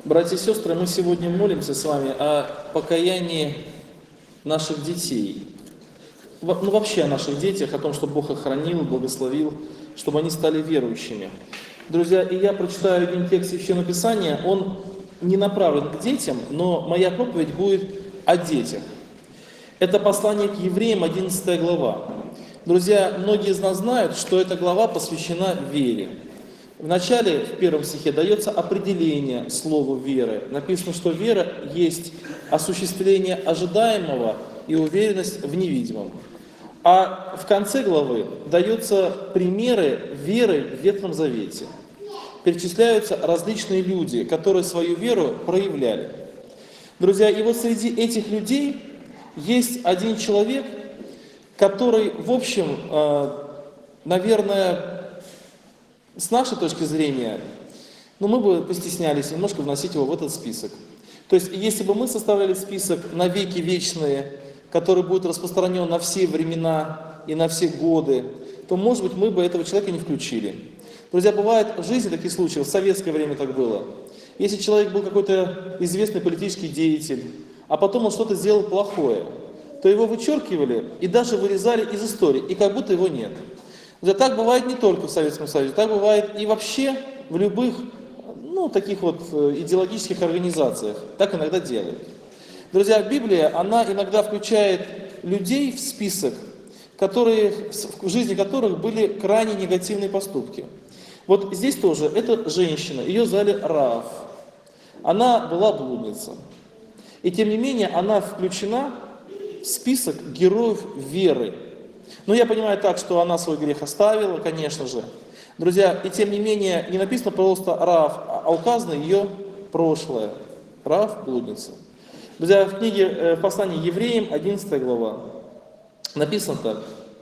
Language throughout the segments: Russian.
Братья и сестры, мы сегодня молимся с вами о покаянии наших детей. Вообще о наших детях, о том, чтобы Бог их хранил, благословил, чтобы они стали верующими. Друзья, и я прочитаю один текст Священного Писания, он не направлен к детям, но моя проповедь будет о детях. Это послание к евреям, 11 глава. Друзья, многие из нас знают, что эта глава посвящена вере. В начале, в первом стихе, дается определение слову веры. Написано, что вера есть осуществление ожидаемого и уверенность в невидимом. А в конце главы даются примеры веры в Ветхом Завете. Перечисляются различные люди, которые свою веру проявляли. Друзья, и вот среди этих людей есть один человек, который, в общем, наверное, с нашей точки зрения, мы бы постеснялись немножко вносить его в этот список. То есть, если бы мы составляли список на веки вечные, который будет распространен на все времена и на все годы, то, может быть, мы бы этого человека не включили. Друзья, бывают в жизни такие случаи, в советское время так было. Если человек был какой-то известный политический деятель, а потом он что-то сделал плохое, то его вычеркивали и даже вырезали из истории, и как будто его нет. Так бывает не только в Советском Союзе, так бывает и вообще в любых, таких вот идеологических организациях. Так иногда делают. Друзья, Библия, она иногда включает людей в список, в жизни которых были крайне негативные поступки. Вот здесь тоже, это женщина, ее звали Раав. Она была блудница. И тем не менее, она включена в список героев веры. Я понимаю так, что она свой грех оставила, конечно же. Друзья, и тем не менее, не написано просто Раав, а указано ее прошлое. Раав – блудница. Друзья, в послании евреям, 11 глава, написано так.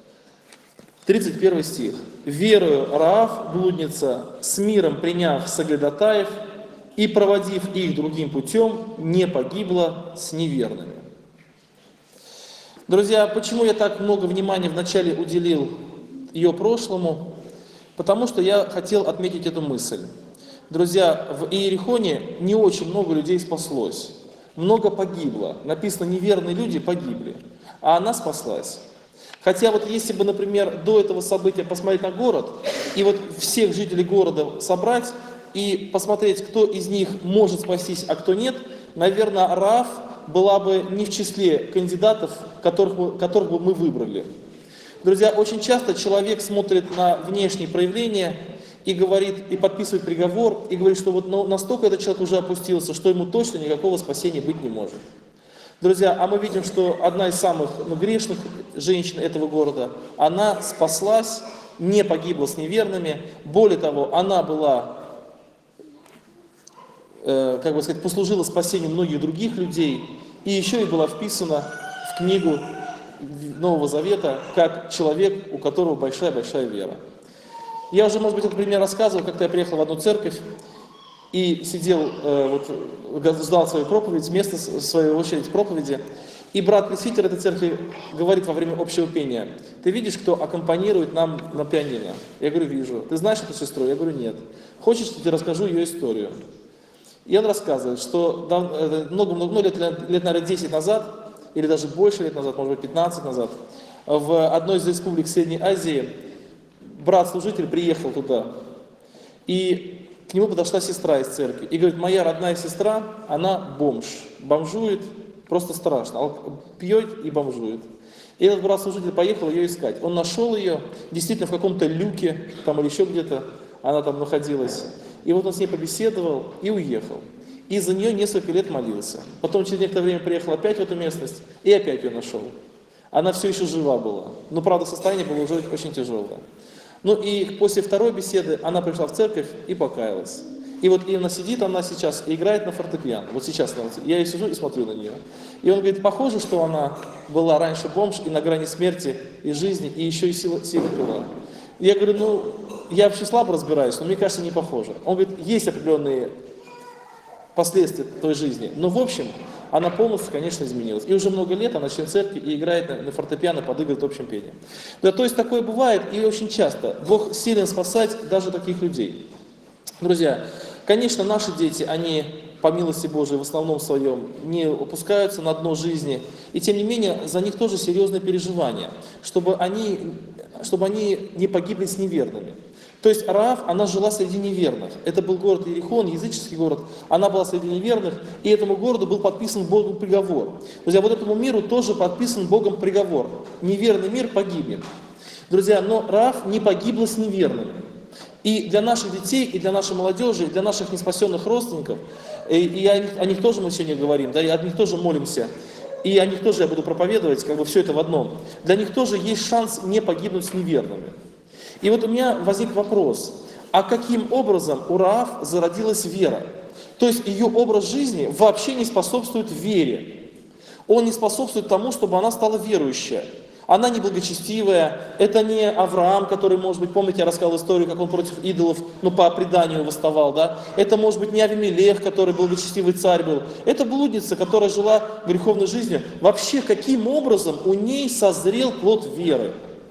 31 стих. «Верою Раав, блудница, с миром приняв соглядатаев и проводив их другим путем, не погибла с неверными». Друзья, почему я так много внимания вначале уделил ее прошлому? Потому что я хотел отметить эту мысль. Друзья, в Иерихоне не очень много людей спаслось. Много погибло. Написано, неверные люди погибли. А она спаслась. Хотя вот если бы, например, до этого события посмотреть на город, и вот всех жителей города собрать, и посмотреть, кто из них может спастись, а кто нет, наверное, Раав была бы не в числе кандидатов, которых бы мы выбрали. Друзья, очень часто человек смотрит на внешние проявления и говорит, и подписывает приговор, и говорит, что вот настолько этот человек уже опустился, что ему точно никакого спасения быть не может. Друзья, а мы видим, что одна из самых грешных женщин этого города, она спаслась, не погибла с неверными. Более того, она была, послужила спасению многих других людей, и еще и была вписана в книгу Нового Завета как человек, у которого большая-большая вера. Я уже, может быть, этот пример рассказывал, как-то я приехал в одну церковь и сидел, ждал свою проповедь, место своей очередь проповеди, и брат-пресвитер этой церкви говорит во время общего пения: «Ты видишь, кто аккомпанирует нам на пианино?» Я говорю, вижу. «Ты знаешь эту сестру?» Я говорю, нет. «Хочешь, я тебе расскажу ее историю?» И он рассказывает, что много лет, наверное, 10 назад, или даже больше лет назад, может быть, 15 назад, в одной из республик Средней Азии брат-служитель приехал туда, и к нему подошла сестра из церкви, и говорит: «Моя родная сестра, она бомж, бомжует, просто страшно, пьет и бомжует». И этот брат-служитель поехал ее искать. Он нашел ее, действительно, в каком-то люке, там или еще где-то она там находилась. И вот он с ней побеседовал и уехал. И за нее несколько лет молился. Потом через некоторое время приехал опять в эту местность и опять ее нашел. Она все еще жива была. Но, правда, состояние было уже очень тяжелое. И после второй беседы она пришла в церковь и покаялась. И вот именно сидит она сейчас и играет на фортепиано. Вот сейчас я ее сижу и смотрю на нее. И он говорит: похоже, что она была раньше бомж и на грани смерти и жизни, и еще и сильно пила. Я говорю, я вообще слабо разбираюсь, но мне кажется, не похоже. Он говорит, есть определенные последствия той жизни, но в общем, она полностью, конечно, изменилась. И уже много лет она член церкви и играет на фортепиано, подыгрывает в общем пении. Да, то есть такое бывает и очень часто. Бог силен спасать даже таких людей. Друзья, конечно, наши дети, они по милости Божией, в основном своем, не опускаются на дно жизни. И тем не менее, за них тоже серьезные переживания, чтобы они не погибли с неверными. То есть Раав, она жила среди неверных. Это был город Иерихон, языческий город. Она была среди неверных, и этому городу был подписан Богом приговор. Друзья, вот этому миру тоже подписан Богом приговор. Неверный мир погибнет. Друзья, но Раав не погибла с неверными. И для наших детей, и для нашей молодежи, и для наших неспасенных родственников, и о них тоже мы сегодня говорим, да, и о них тоже молимся, и о них тоже я буду проповедовать, как бы все это в одном. Для них тоже есть шанс не погибнуть с неверными. И вот у меня возник вопрос, а каким образом у Раав зародилась вера? То есть ее образ жизни вообще не способствует вере. Он не способствует тому, чтобы она стала верующей. Она не благочестивая, это не Авраам, который, может быть, помните, я рассказал историю, как он против идолов, по преданию восставал, да? Это, может быть, не Авимелех, который благочестивый царь был. Это блудница, которая жила греховной жизнью. Вообще, каким образом у ней созрел плод веры?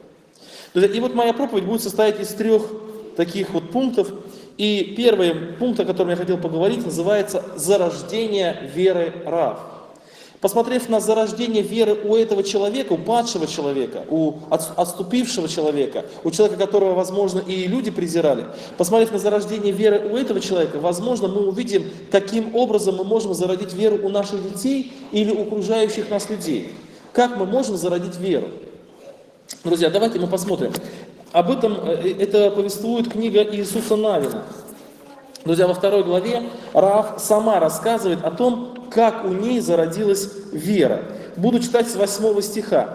И вот моя проповедь будет состоять из 3 таких вот пунктов. И первый пункт, о котором я хотел поговорить, называется «Зарождение веры Раав». Посмотрев на зарождение веры у этого человека, у падшего человека, у отступившего человека, у человека, которого, возможно, и люди презирали, посмотрев на зарождение веры у этого человека, возможно, мы увидим, каким образом мы можем зародить веру у наших детей или у окружающих нас людей. Как мы можем зародить веру? Друзья, давайте мы посмотрим. Об этом это повествует книга Иисуса Навина. Друзья, во 2 главе Раав сама рассказывает о том, как у ней зародилась вера. Буду читать с 8 стиха.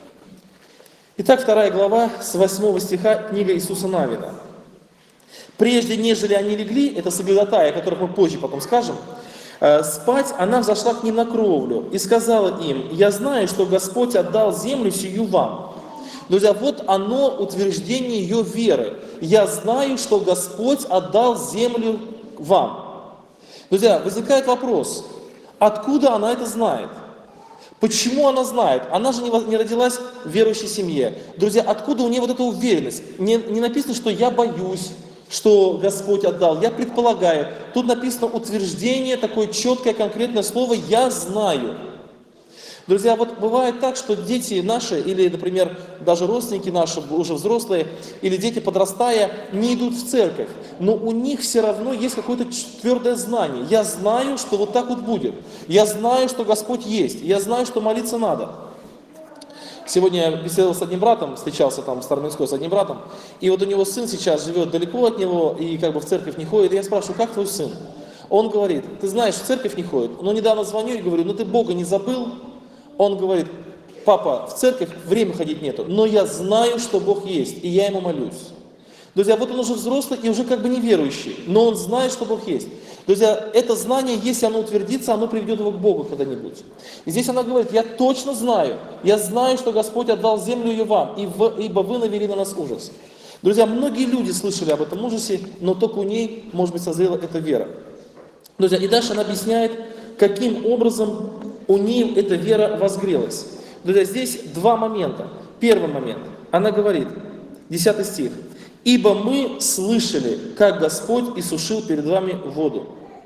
Итак, 2 глава, с 8 стиха, книга Иисуса Навина. «Прежде, нежели они легли», это соглядатаи, о которых мы позже потом скажем, «спать, она взошла к ним на кровлю и сказала им: я знаю, что Господь отдал землю сию вам». Друзья, вот оно утверждение ее веры. Я знаю, что Господь отдал землю вам. Друзья, возникает вопрос, откуда она это знает? Почему она знает? Она же не родилась в верующей семье. Друзья, откуда у нее вот эта уверенность? Не написано, что я боюсь, что Господь отдал. Я предполагаю. Тут написано утверждение, такое четкое, конкретное слово «я знаю». Друзья, вот бывает так, что дети наши, или, например, даже родственники наши, уже взрослые, или дети, подрастая, не идут в церковь, но у них все равно есть какое-то твердое знание. Я знаю, что вот так вот будет. Я знаю, что Господь есть. Я знаю, что молиться надо. Сегодня я беседовал с одним братом, встречался там в Староминской с одним братом, и вот у него сын сейчас живет далеко от него, и как бы в церковь не ходит, и я спрашиваю, как твой сын? Он говорит, ты знаешь, в церковь не ходит, но недавно звоню и говорю, ты Бога не забыл? Он говорит, папа, в церковь время ходить нету, но я знаю, что Бог есть, и я ему молюсь. Друзья, вот он уже взрослый и уже как бы неверующий, но он знает, что Бог есть. Друзья, это знание, если оно утвердится, оно приведет его к Богу когда-нибудь. И здесь она говорит, я точно знаю, я знаю, что Господь отдал землю ее вам, ибо вы навели на нас ужас. Друзья, многие люди слышали об этом ужасе, но только у ней, может быть, созрела эта вера. Друзья, и дальше она объясняет, каким образом у нее эта вера возгрелась. Друзья, здесь 2 момента. Первый момент. Она говорит, 10 стих. «Ибо мы слышали, как Господь иссушил перед вами воду».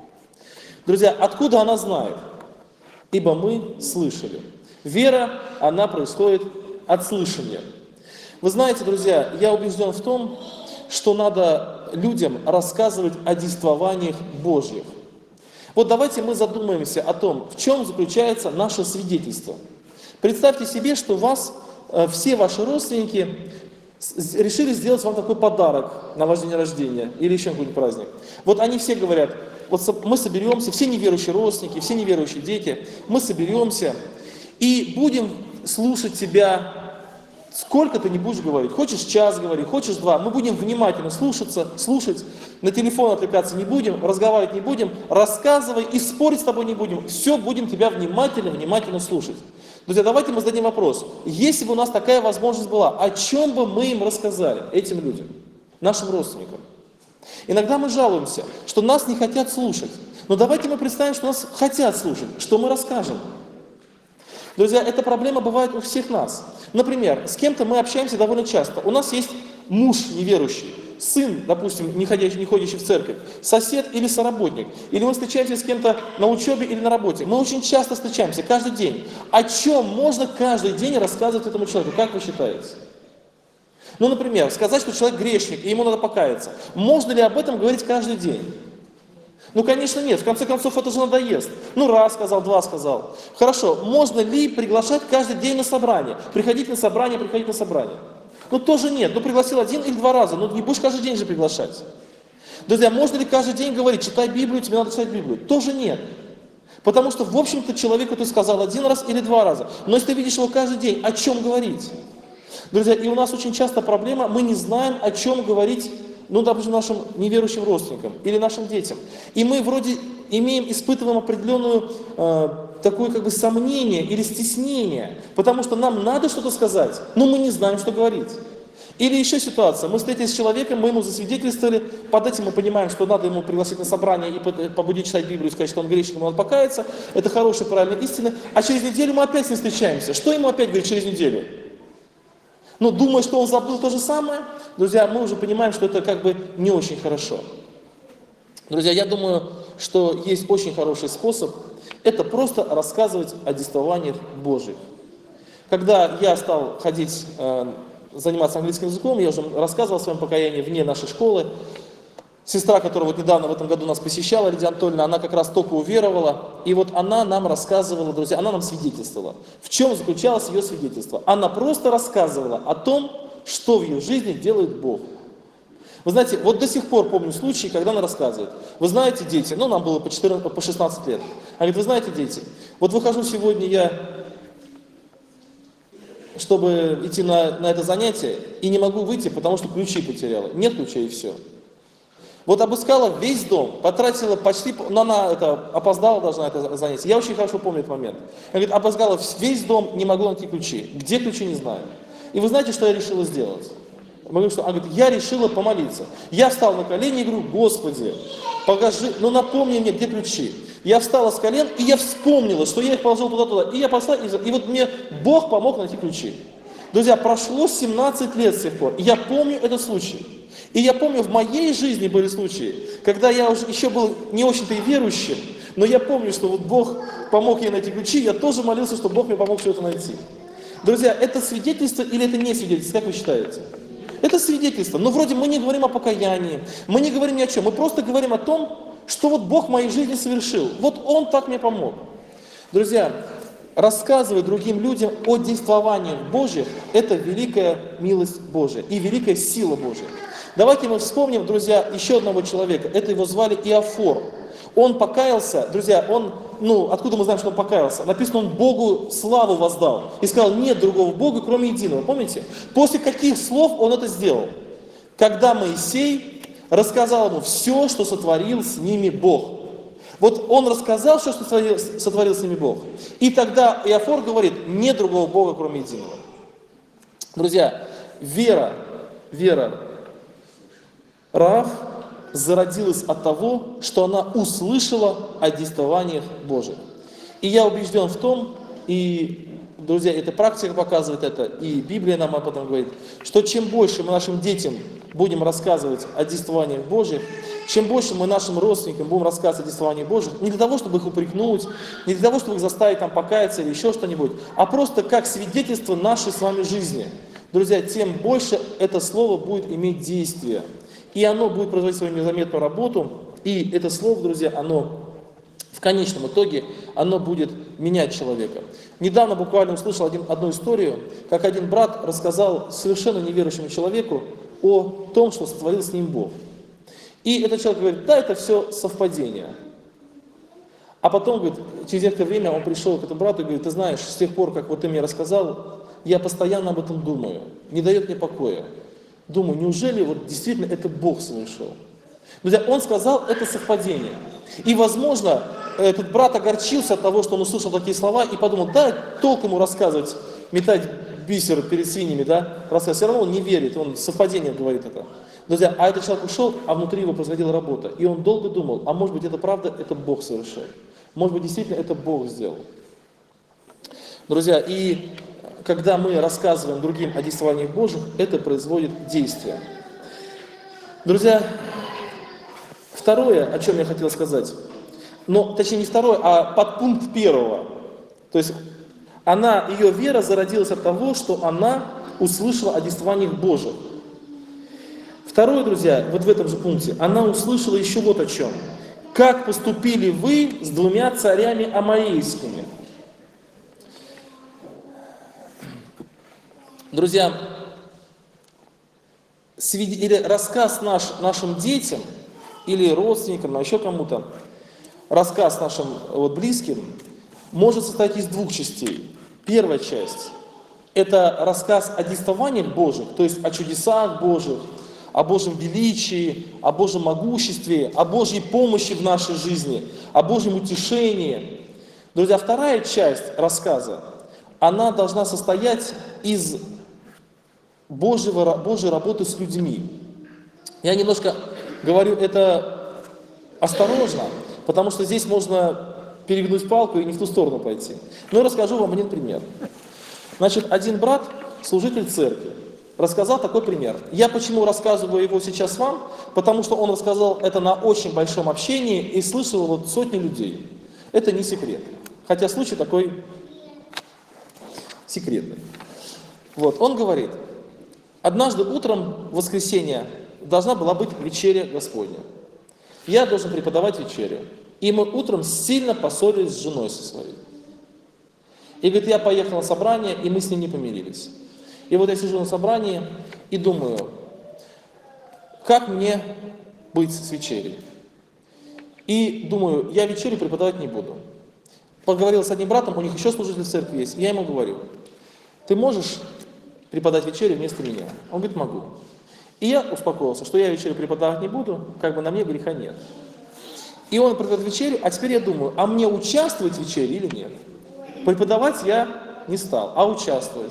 Друзья, откуда она знает? Ибо мы слышали. Вера, она происходит от слышания. Вы знаете, друзья, я убежден в том, что надо людям рассказывать о действованиях Божьих. Вот давайте мы задумаемся о том, в чем заключается наше свидетельство. Представьте себе, что вас, все ваши родственники решили сделать вам такой подарок на ваш день рождения или еще какой-нибудь праздник. Вот они все говорят, вот мы соберемся, все неверующие родственники, все неверующие дети, мы соберемся и будем слушать тебя, сколько ты не будешь говорить. Хочешь час говорить, хочешь 2, мы будем внимательно слушать, на телефон отвлекаться не будем, разговаривать не будем, рассказывай и спорить с тобой не будем. Все, будем тебя внимательно слушать. Друзья, давайте мы зададим вопрос. Если бы у нас такая возможность была, о чем бы мы им рассказали, этим людям, нашим родственникам? Иногда мы жалуемся, что нас не хотят слушать. Но давайте мы представим, что нас хотят слушать, что мы расскажем. Друзья, эта проблема бывает у всех нас. Например, с кем-то мы общаемся довольно часто. У нас есть муж неверующий. сын, допустим, не ходящий в церковь, сосед или соработник, или мы встречаемся с кем-то на учебе или на работе. Мы очень часто встречаемся, каждый день. О чем можно каждый день рассказывать этому человеку, как вы считаете? Ну, например, сказать, что человек грешник, и ему надо покаяться. Можно ли об этом говорить каждый день? Ну, конечно, нет. В конце концов, это же надоест. Ну, раз сказал, два сказал. Хорошо, можно ли приглашать каждый день на собрание? Приходить на собрание, приходить на собрание. Ну, тоже нет. Ну, пригласил один или два раза. Ну, не будешь каждый день же приглашать. Друзья, можно ли каждый день говорить, читай Библию, тебе надо читать Библию? Тоже нет. Потому что, в общем-то, человеку ты сказал один раз или два раза. Но если ты видишь его каждый день, о чем говорить? Друзья, и у нас очень часто проблема, мы не знаем, о чем говорить, ну, допустим, нашим неверующим родственникам или нашим детям. И мы вроде испытываем определенную такое как бы сомнение или стеснение, потому что нам надо что-то сказать, но мы не знаем, что говорить. Или еще ситуация, мы встретились с человеком, мы ему засвидетельствовали, под этим мы понимаем, что надо ему пригласить на собрание и побудить читать Библию и сказать, что он грешник, ему надо покаяться, это хорошая, правильная истина, а через неделю мы опять с ним встречаемся. Что ему опять говорить через неделю? Ну, думая, что он забыл то же самое, друзья, мы уже понимаем, что это как бы не очень хорошо. Друзья, я думаю, что есть очень хороший способ, это просто рассказывать о действованиях Божьих. Когда я стал заниматься английским языком, я уже рассказывал о своем покаянии вне нашей школы. Сестра, которая вот недавно в этом году нас посещала, Лидия Анатольевна, она как раз только уверовала. И вот она нам рассказывала, друзья, она нам свидетельствовала. В чем заключалось ее свидетельство? Она просто рассказывала о том, что в ее жизни делает Бог. Вы знаете, вот до сих пор помню случаи, когда она рассказывает. Вы знаете, дети, ну нам было по 16 лет. Она говорит, вы знаете, дети, вот выхожу сегодня я, чтобы идти на это занятие, и не могу выйти, потому что ключи потеряла. Нет ключей и все. Вот обыскала весь дом, потратила почти, но она опоздала даже на это занятие. Я очень хорошо помню этот момент. Она говорит, обыскала весь дом, не могу найти ключи. Где ключи, не знаю. И вы знаете, что я решила сделать? Она говорит, я решила помолиться. Я встал на колени и говорю, Господи, покажи, ну напомни мне, где ключи. Я встала с колен, и я вспомнила, что я их положил туда-туда. И я пошла, и вот мне Бог помог найти ключи. Друзья, прошло 17 лет с тех пор, и я помню этот случай. И я помню, в моей жизни были случаи, когда я уже еще был не очень-то и верующим, но я помню, что вот Бог помог ей найти ключи, я тоже молился, что Бог мне помог что-то найти. Друзья, это свидетельство или это не свидетельство, как вы считаете? Это свидетельство, но вроде мы не говорим о покаянии, мы не говорим ни о чем, мы просто говорим о том, что вот Бог в моей жизни совершил, вот Он так мне помог. Друзья, рассказывать другим людям о действованиях Божьих – это великая милость Божия и великая сила Божия. Давайте мы вспомним, друзья, еще одного человека. Это его звали Иофор. Он покаялся, друзья, откуда мы знаем, что он покаялся? Написано, он Богу славу воздал. И сказал, нет другого Бога, кроме единого. Помните? После каких слов он это сделал? Когда Моисей рассказал ему все, что сотворил с ними Бог. Вот он рассказал все, что сотворил с ними Бог. И тогда Иофор говорит, нет другого Бога, кроме единого. Друзья, вера Раав зародилась от того, что она услышала о действованиях Божьих. И я убежден в том, и, друзья, эта практика показывает это, и Библия нам об этом говорит, что чем больше мы нашим детям будем рассказывать о действованиях Божьих, чем больше мы нашим родственникам будем рассказывать о действованиях Божьих, не для того, чтобы их упрекнуть, не для того, чтобы их заставить там покаяться или еще что-нибудь, а просто как свидетельство нашей с вами жизни. Друзья, тем больше это слово будет иметь действие. И оно будет производить свою незаметную работу, и это слово, друзья, оно в конечном итоге, оно будет менять человека. Недавно буквально услышал одну историю, как один брат рассказал совершенно неверующему человеку о том, что сотворил с ним Бог. И этот человек говорит, да, это все совпадение. А потом, говорит, через некоторое время он пришел к этому брату и говорит, ты знаешь, с тех пор, как вот ты мне рассказал, я постоянно об этом думаю, не дает мне покоя. Думаю, неужели вот действительно это Бог совершил? Друзья, он сказал, это совпадение. И, возможно, этот брат огорчился от того, что он услышал такие слова, и подумал, да, толк ему рассказывать, метать бисер перед свиньями, да, рассказывать. Все равно он не верит, он совпадение говорит это. Друзья, а этот человек ушел, а внутри его производила работа. И он долго думал, а может быть это правда, это Бог совершил. Может быть действительно это Бог сделал. Друзья, и когда мы рассказываем другим о действованиях Божьих, это производит действие. Друзья, второе, о чем я хотел сказать, но точнее не второе, а подпункт первого. То есть ее вера зародилась от того, что она услышала о действованиях Божьих. Второе, друзья, вот в этом же пункте, она услышала еще вот о чем. Как поступили вы с 2 царями аморейскими? Друзья, или рассказ нашим детям, или родственникам, еще кому-то, рассказ нашим близким может состоять из 2 частей. Первая часть – это рассказ о действованиях Божьих, то есть о чудесах Божьих, о Божьем величии, о Божьем могуществе, о Божьей помощи в нашей жизни, о Божьем утешении. Друзья, вторая часть рассказа, она должна состоять из Божьей работы с людьми. Я немножко говорю это осторожно, потому что здесь можно перегнуть палку и не в ту сторону пойти. Но я расскажу вам один пример. Значит, один брат, служитель церкви, рассказал такой пример. Я почему рассказываю его сейчас вам? Потому что он рассказал это на очень большом общении и слышал сотни людей. Это не секрет. Хотя случай такой секретный. Он говорит, однажды утром в воскресенье должна была быть вечеря Господня. Я должен преподавать вечерю. И мы утром сильно поссорились с женой со своей. И говорит, я поехал на собрание, и мы с ней не помирились. И вот я сижу на собрании и думаю, как мне быть с вечерей? И думаю, я вечерю преподавать не буду. Поговорил с одним братом, у них еще служитель в церкви есть. Я ему говорю, ты можешь преподать вечерю вместо меня? Он говорит, могу. И я успокоился, что я вечерю преподавать не буду, на мне греха нет. И он преподает вечерю, а теперь я думаю, а мне участвовать в вечере или нет? Преподавать я не стал, а участвовать.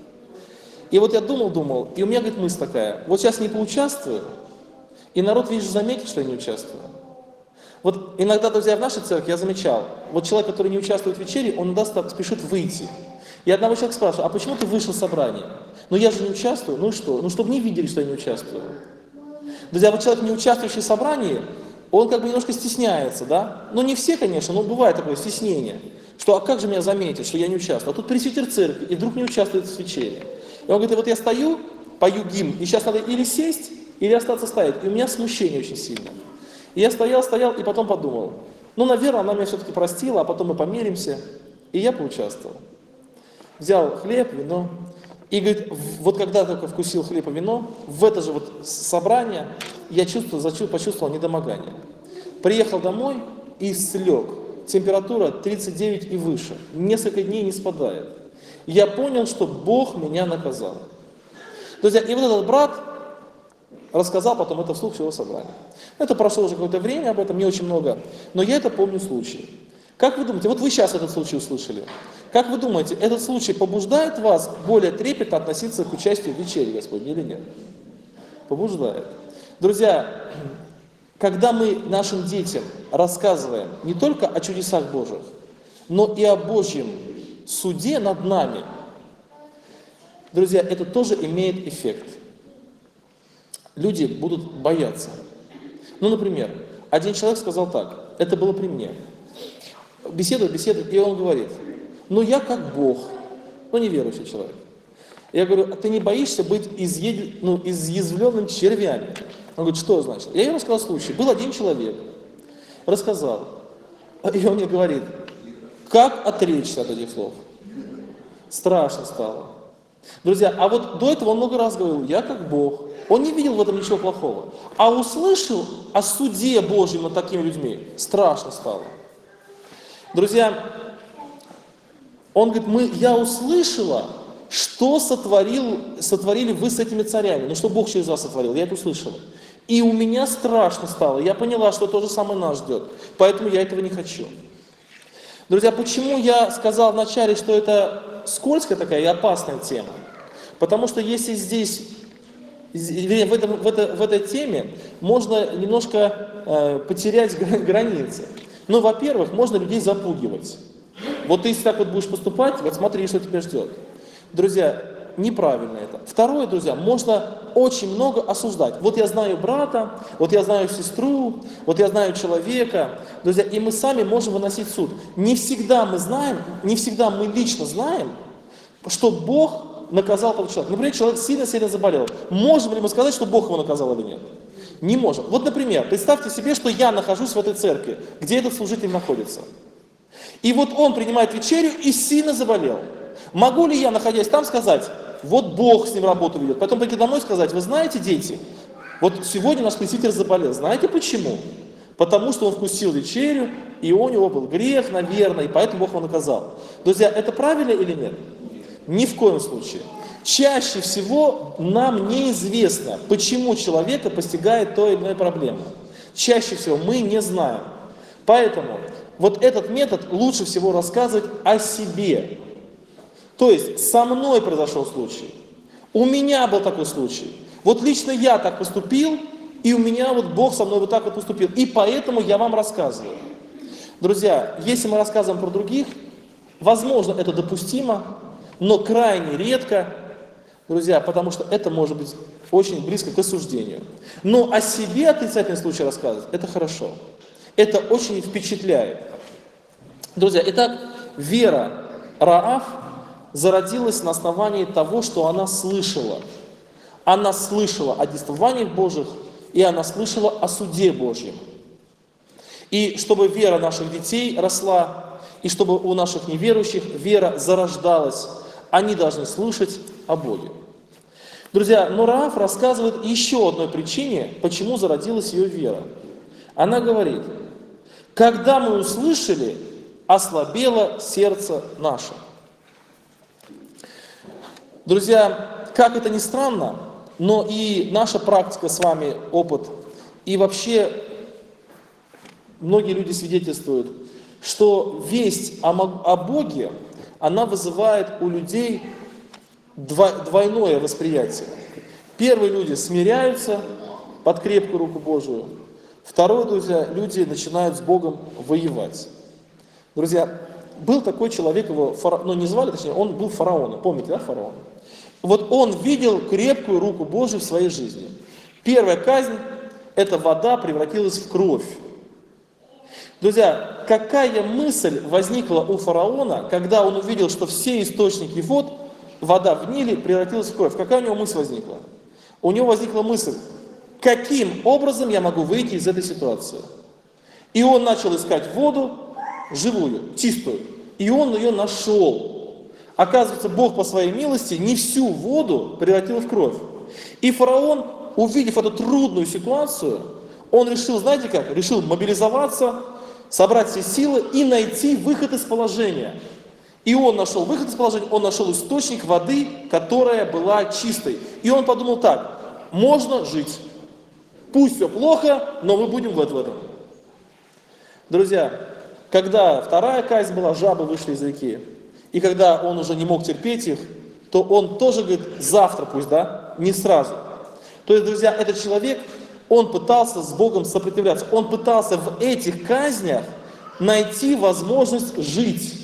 И я думал, и у меня, мысль такая, сейчас не поучаствую, и народ, видишь, заметит, что я не участвую. Иногда, друзья, в нашей церкви я замечал, человек, который не участвует в вечере, он иногда спешит выйти. И одного человека спрашиваю, а почему ты вышел с собрания? Я же не участвую, ну и что? Чтобы не видели, что я не участвую. Друзья, человек, не участвующий в собрании, он немножко стесняется, да? Не все, конечно, но бывает такое стеснение, что а как же меня заметят, что я не участвую? А тут пресвитер церкви, и вдруг не участвует в вечере. И он говорит, я стою, пою гимн, и сейчас надо или сесть, или остаться стоять. И у меня смущение очень сильно. И я стоял, и потом подумал, наверное, она меня все-таки простила, а потом мы помиримся. И я поучаствовал. Взял хлеб, вино, и говорит, когда только вкусил хлеб и вино, в это же собрание я почувствовал недомогание. Приехал домой и слег. Температура 39 и выше. Несколько дней не спадает. Я понял, что Бог меня наказал. Друзья, и этот брат рассказал потом это вслух всего собрания. Это прошло уже какое-то время, об этом не очень много, но я это помню случай. Как вы думаете, вы сейчас этот случай услышали. Как вы думаете, этот случай побуждает вас более трепетно относиться к участию в вечере Господней или нет? Побуждает. Друзья, когда мы нашим детям рассказываем не только о чудесах Божьих, но и о Божьем суде над нами, друзья, это тоже имеет эффект. Люди будут бояться. Например, один человек сказал так, это было при мне. Беседует, и он говорит, я как Бог, неверующий человек. Я говорю, а ты не боишься быть изъязвленным червями? Он говорит, что значит? Я ему рассказал случай. Был один человек, рассказал, и он мне говорит, как отречься от этих слов? Страшно стало. Друзья, а до этого он много раз говорил, я как Бог. Он не видел в этом ничего плохого. А услышал о суде Божьем над такими людьми, страшно стало. Друзья, он говорит, я услышала, что сотворили вы с этими царями. Что Бог через вас сотворил, я это услышала. И у меня страшно стало. Я поняла, что то же самое нас ждет. Поэтому я этого не хочу. Друзья, почему я сказал вначале, что это скользкая такая и опасная тема? Потому что если здесь, в этой теме, можно немножко потерять границы. Во-первых, можно людей запугивать. Ты если так будешь поступать, смотри, что тебя ждет. Друзья, неправильно это. Второе, друзья, можно очень много осуждать. Вот я знаю брата, вот я знаю сестру, вот я знаю человека, друзья, и мы сами можем выносить суд. Не всегда мы знаем, не всегда мы лично знаем, что Бог наказал этого человека. Например, человек сильно-сильно заболел. Можем ли мы сказать, что Бог его наказал или нет? Не можем. Вот, например, представьте себе, что я нахожусь в этой церкви, где этот служитель находится. И вот он принимает вечерю и сильно заболел. Могу ли я, находясь там, сказать, вот Бог с ним работу ведет, потом прийти домой и сказать, вы знаете, дети, вот сегодня наш Спаситель заболел. Знаете почему? Потому что он вкусил вечерю, и у него был грех, наверное, и поэтому Бог его наказал. Друзья, это правильно или нет? Ни в коем случае. Чаще всего нам неизвестно, почему человека постигает то или иное проблема. Чаще всего мы не знаем. Поэтому вот этот метод лучше всего рассказывать о себе. То есть со мной произошел случай, у меня был такой случай. Вот лично я так поступил, и у меня вот Бог со мной вот так вот поступил. И поэтому я вам рассказываю. Друзья, если мы рассказываем про других, возможно, это допустимо, но крайне редко, друзья, потому что это может быть очень близко к осуждению. Но о себе отрицательный случай рассказывать, это хорошо. Это очень впечатляет. Друзья, итак, вера Раав зародилась на основании того, что она слышала. Она слышала о действованиях Божьих, и она слышала о суде Божьем. И чтобы вера наших детей росла, и чтобы у наших неверующих вера зарождалась, они должны слышать о Боге. Друзья, но Раав рассказывает еще одной причине, почему зародилась ее вера. Она говорит, когда мы услышали, ослабело сердце наше. Друзья, как это ни странно, но и наша практика с вами, опыт, и вообще многие люди свидетельствуют, что весть о Боге, она вызывает у людей двойное восприятие. Первые люди смиряются под крепкую руку Божию. Второе, друзья, люди начинают с Богом воевать. Друзья, был такой человек, его, не звали, точнее, он был фараоном. Помните, да, фараон? Вот он видел крепкую руку Божию в своей жизни. Первая казнь, эта вода превратилась в кровь. Друзья, какая мысль возникла у фараона, когда он увидел, что все источники вод, вода в Ниле превратилась в кровь? Какая у него мысль возникла? У него возникла мысль, каким образом я могу выйти из этой ситуации? И он начал искать воду живую, чистую. И он ее нашел. Оказывается, Бог по своей милости не всю воду превратил в кровь. И фараон, увидев эту трудную ситуацию, он решил, знаете как, решил мобилизоваться, собрать все силы и найти выход из положения. И он нашел выход из положения, он нашел источник воды, которая была чистой. И он подумал так, можно жить. Пусть все плохо, но мы будем в этом. Друзья, когда вторая казнь была, жабы вышли из реки, и когда он уже не мог терпеть их, то он тоже говорит, завтра пусть, да, не сразу. То есть, друзья, этот человек, он пытался с Богом сопротивляться, он пытался в этих казнях найти возможность жить.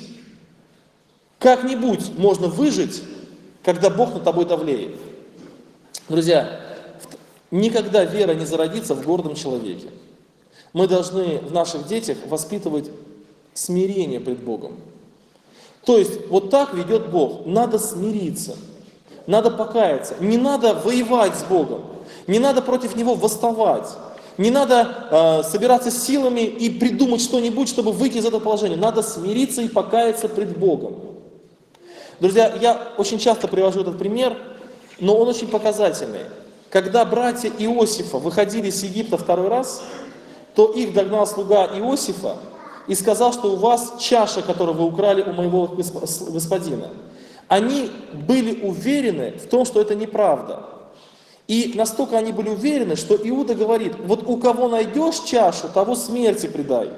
Как-нибудь можно выжить, когда Бог над тобой давлеет. Друзья, никогда вера не зародится в гордом человеке. Мы должны в наших детях воспитывать смирение пред Богом. То есть, вот так ведет Бог. Надо смириться, надо покаяться. Не надо воевать с Богом, не надо против Него восставать, не надо собираться силами и придумать что-нибудь, чтобы выйти из этого положения. Надо смириться и покаяться пред Богом. Друзья, я очень часто привожу этот пример, но он очень показательный. Когда братья Иосифа выходили с Египта второй раз, то их догнал слуга Иосифа и сказал, что у вас чаша, которую вы украли у моего господина. Они были уверены в том, что это неправда. И настолько они были уверены, что Иуда говорит, вот у кого найдешь чашу, того смерти предай,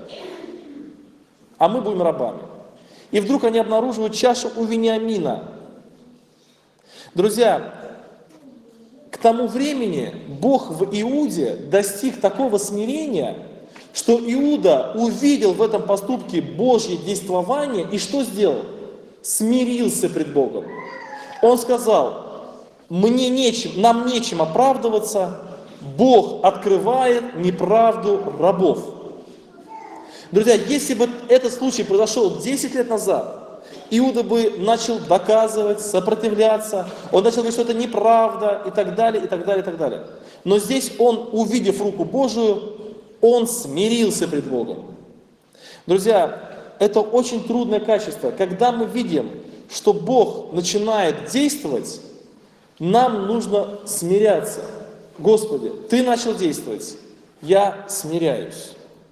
а мы будем рабами. И вдруг они обнаруживают чашу у Вениамина. Друзья, к тому времени Бог в Иуде достиг такого смирения, что Иуда увидел в этом поступке Божье действование и что сделал? Смирился пред Богом. Он сказал, нам нечем оправдываться, Бог открывает неправду рабов. Друзья, если бы этот случай произошел 10 лет назад, Иуда бы начал доказывать, сопротивляться, он начал говорить, что это неправда, и так далее, и так далее, и так далее. Но здесь он, увидев руку Божию, он смирился пред Богом. Друзья, это очень трудное качество. Когда мы видим, что Бог начинает действовать, нам нужно смиряться. Господи, Ты начал действовать, я смиряюсь.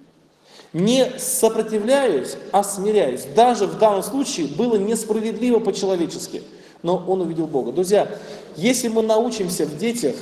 Не сопротивляюсь, а смиряюсь. Даже в данном случае было несправедливо по-человечески, но он увидел Бога. Друзья, если мы научимся в детях,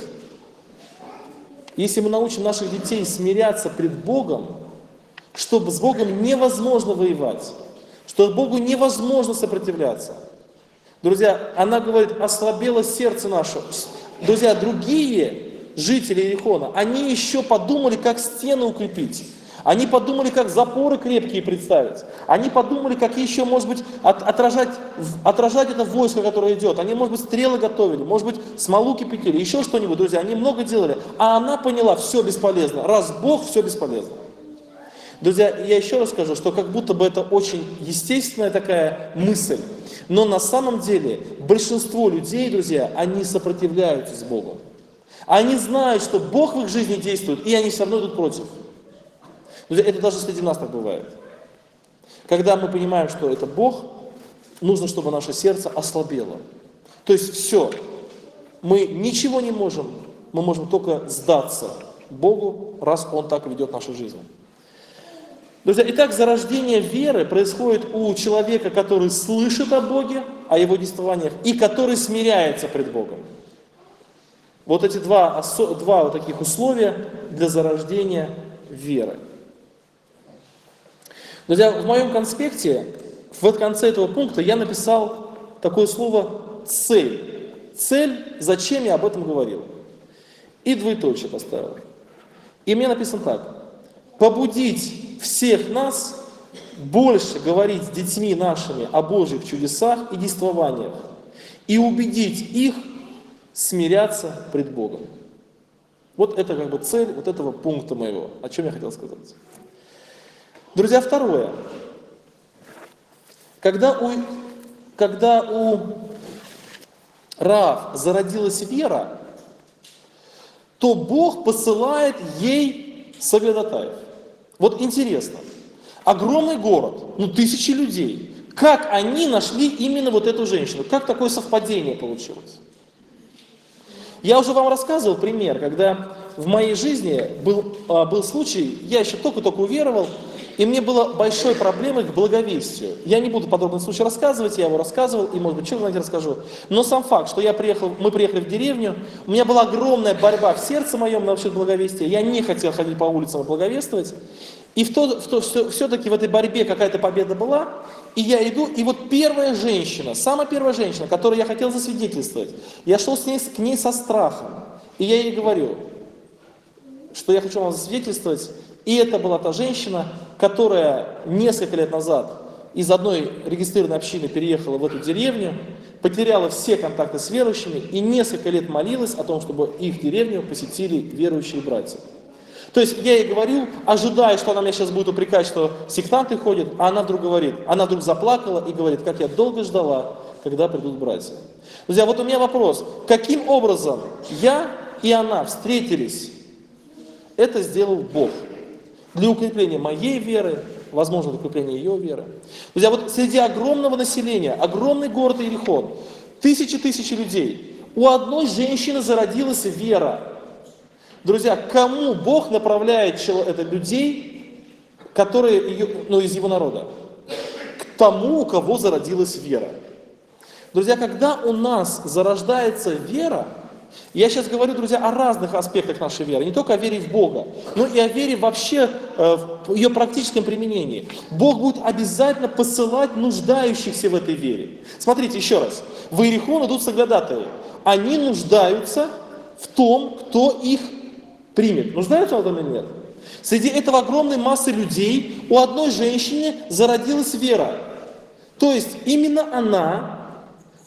если мы научим наших детей смиряться пред Богом, что с Богом невозможно воевать, что Богу невозможно сопротивляться. Друзья, она говорит, ослабело сердце наше. Друзья, другие жители Иерихона, они еще подумали, как стены укрепить. Они подумали, как запоры крепкие представить. Они подумали, как еще, может быть, отражать это войско, которое идет. Они, может быть, стрелы готовили, может быть, смолу кипятили, еще что-нибудь, друзья. Они много делали. А она поняла, все бесполезно. Раз Бог, все бесполезно. Друзья, я еще раз скажу, что как будто бы это очень естественная такая мысль. Но на самом деле большинство людей, друзья, они сопротивляются с Богом. Они знают, что Бог в их жизни действует, и они все равно идут против. Друзья, это даже среди нас так бывает. Когда мы понимаем, что это Бог, нужно, чтобы наше сердце ослабело. То есть все, мы ничего не можем, мы можем только сдаться Богу, раз Он так ведет нашу жизнь. Друзья, итак, зарождение веры происходит у человека, который слышит о Боге, о Его действованиях, и который смиряется пред Богом. Вот эти два вот таких условия для зарождения веры. Друзья, в моем конспекте, в конце этого пункта я написал такое слово «цель». Цель, зачем я об этом говорил. И двоеточие поставил. И мне написано так. Побудить всех нас больше говорить с детьми нашими о Божьих чудесах и действованиях. И убедить их смиряться пред Богом. Вот это как бы цель вот этого пункта моего, о чем я хотел сказать. Друзья, второе. Когда у Раав зародилась вера, то Бог посылает ей соглядатаев. Вот интересно. Огромный город, 1000 людей. Как они нашли именно вот эту женщину? Как такое совпадение получилось? Я уже вам рассказывал пример, когда в моей жизни был случай, я еще только уверовал, и мне было большой проблемой к благовестию. Я не буду подробный случай рассказывать, я его рассказывал, и, может быть, что знаете, расскажу. Но сам факт, что мы приехали в деревню, у меня была огромная борьба в сердце моем насчет благовестия, я не хотел ходить по улицам и благовествовать. И все-таки в этой борьбе какая-то победа была, и я иду, и вот первая женщина, самая первая женщина, которой я хотел засвидетельствовать, я шел к ней со страхом, и я ей говорю, что я хочу вам засвидетельствовать, и это была та женщина, которая несколько лет назад из одной регистрированной общины переехала в эту деревню, потеряла все контакты с верующими и несколько лет молилась о том, чтобы их деревню посетили верующие братья. То есть я ей говорю, ожидая, что она меня сейчас будет упрекать, что сектанты ходят, а она вдруг заплакала и говорит, как я долго ждала, когда придут братья. Друзья, вот у меня вопрос, каким образом я и она встретились? Это сделал Бог. Для укрепления моей веры, возможно, для укрепления ее веры. Друзья, вот среди огромного населения, огромный город Иерихон, тысячи людей, у одной женщины зародилась вера. Друзья, кому Бог направляет людей, которые из его народа? К тому, у кого зародилась вера. Друзья, когда у нас зарождается вера, я сейчас говорю, друзья, о разных аспектах нашей веры, не только о вере в Бога, но и о вере вообще в ее практическом применении. Бог будет обязательно посылать нуждающихся в этой вере. Смотрите еще раз. В Иерихон идут соглядатаи. Они нуждаются в том, кто их примет. Нуждаются в этом или нет? Среди этого огромной массы людей у одной женщины зародилась вера. То есть именно она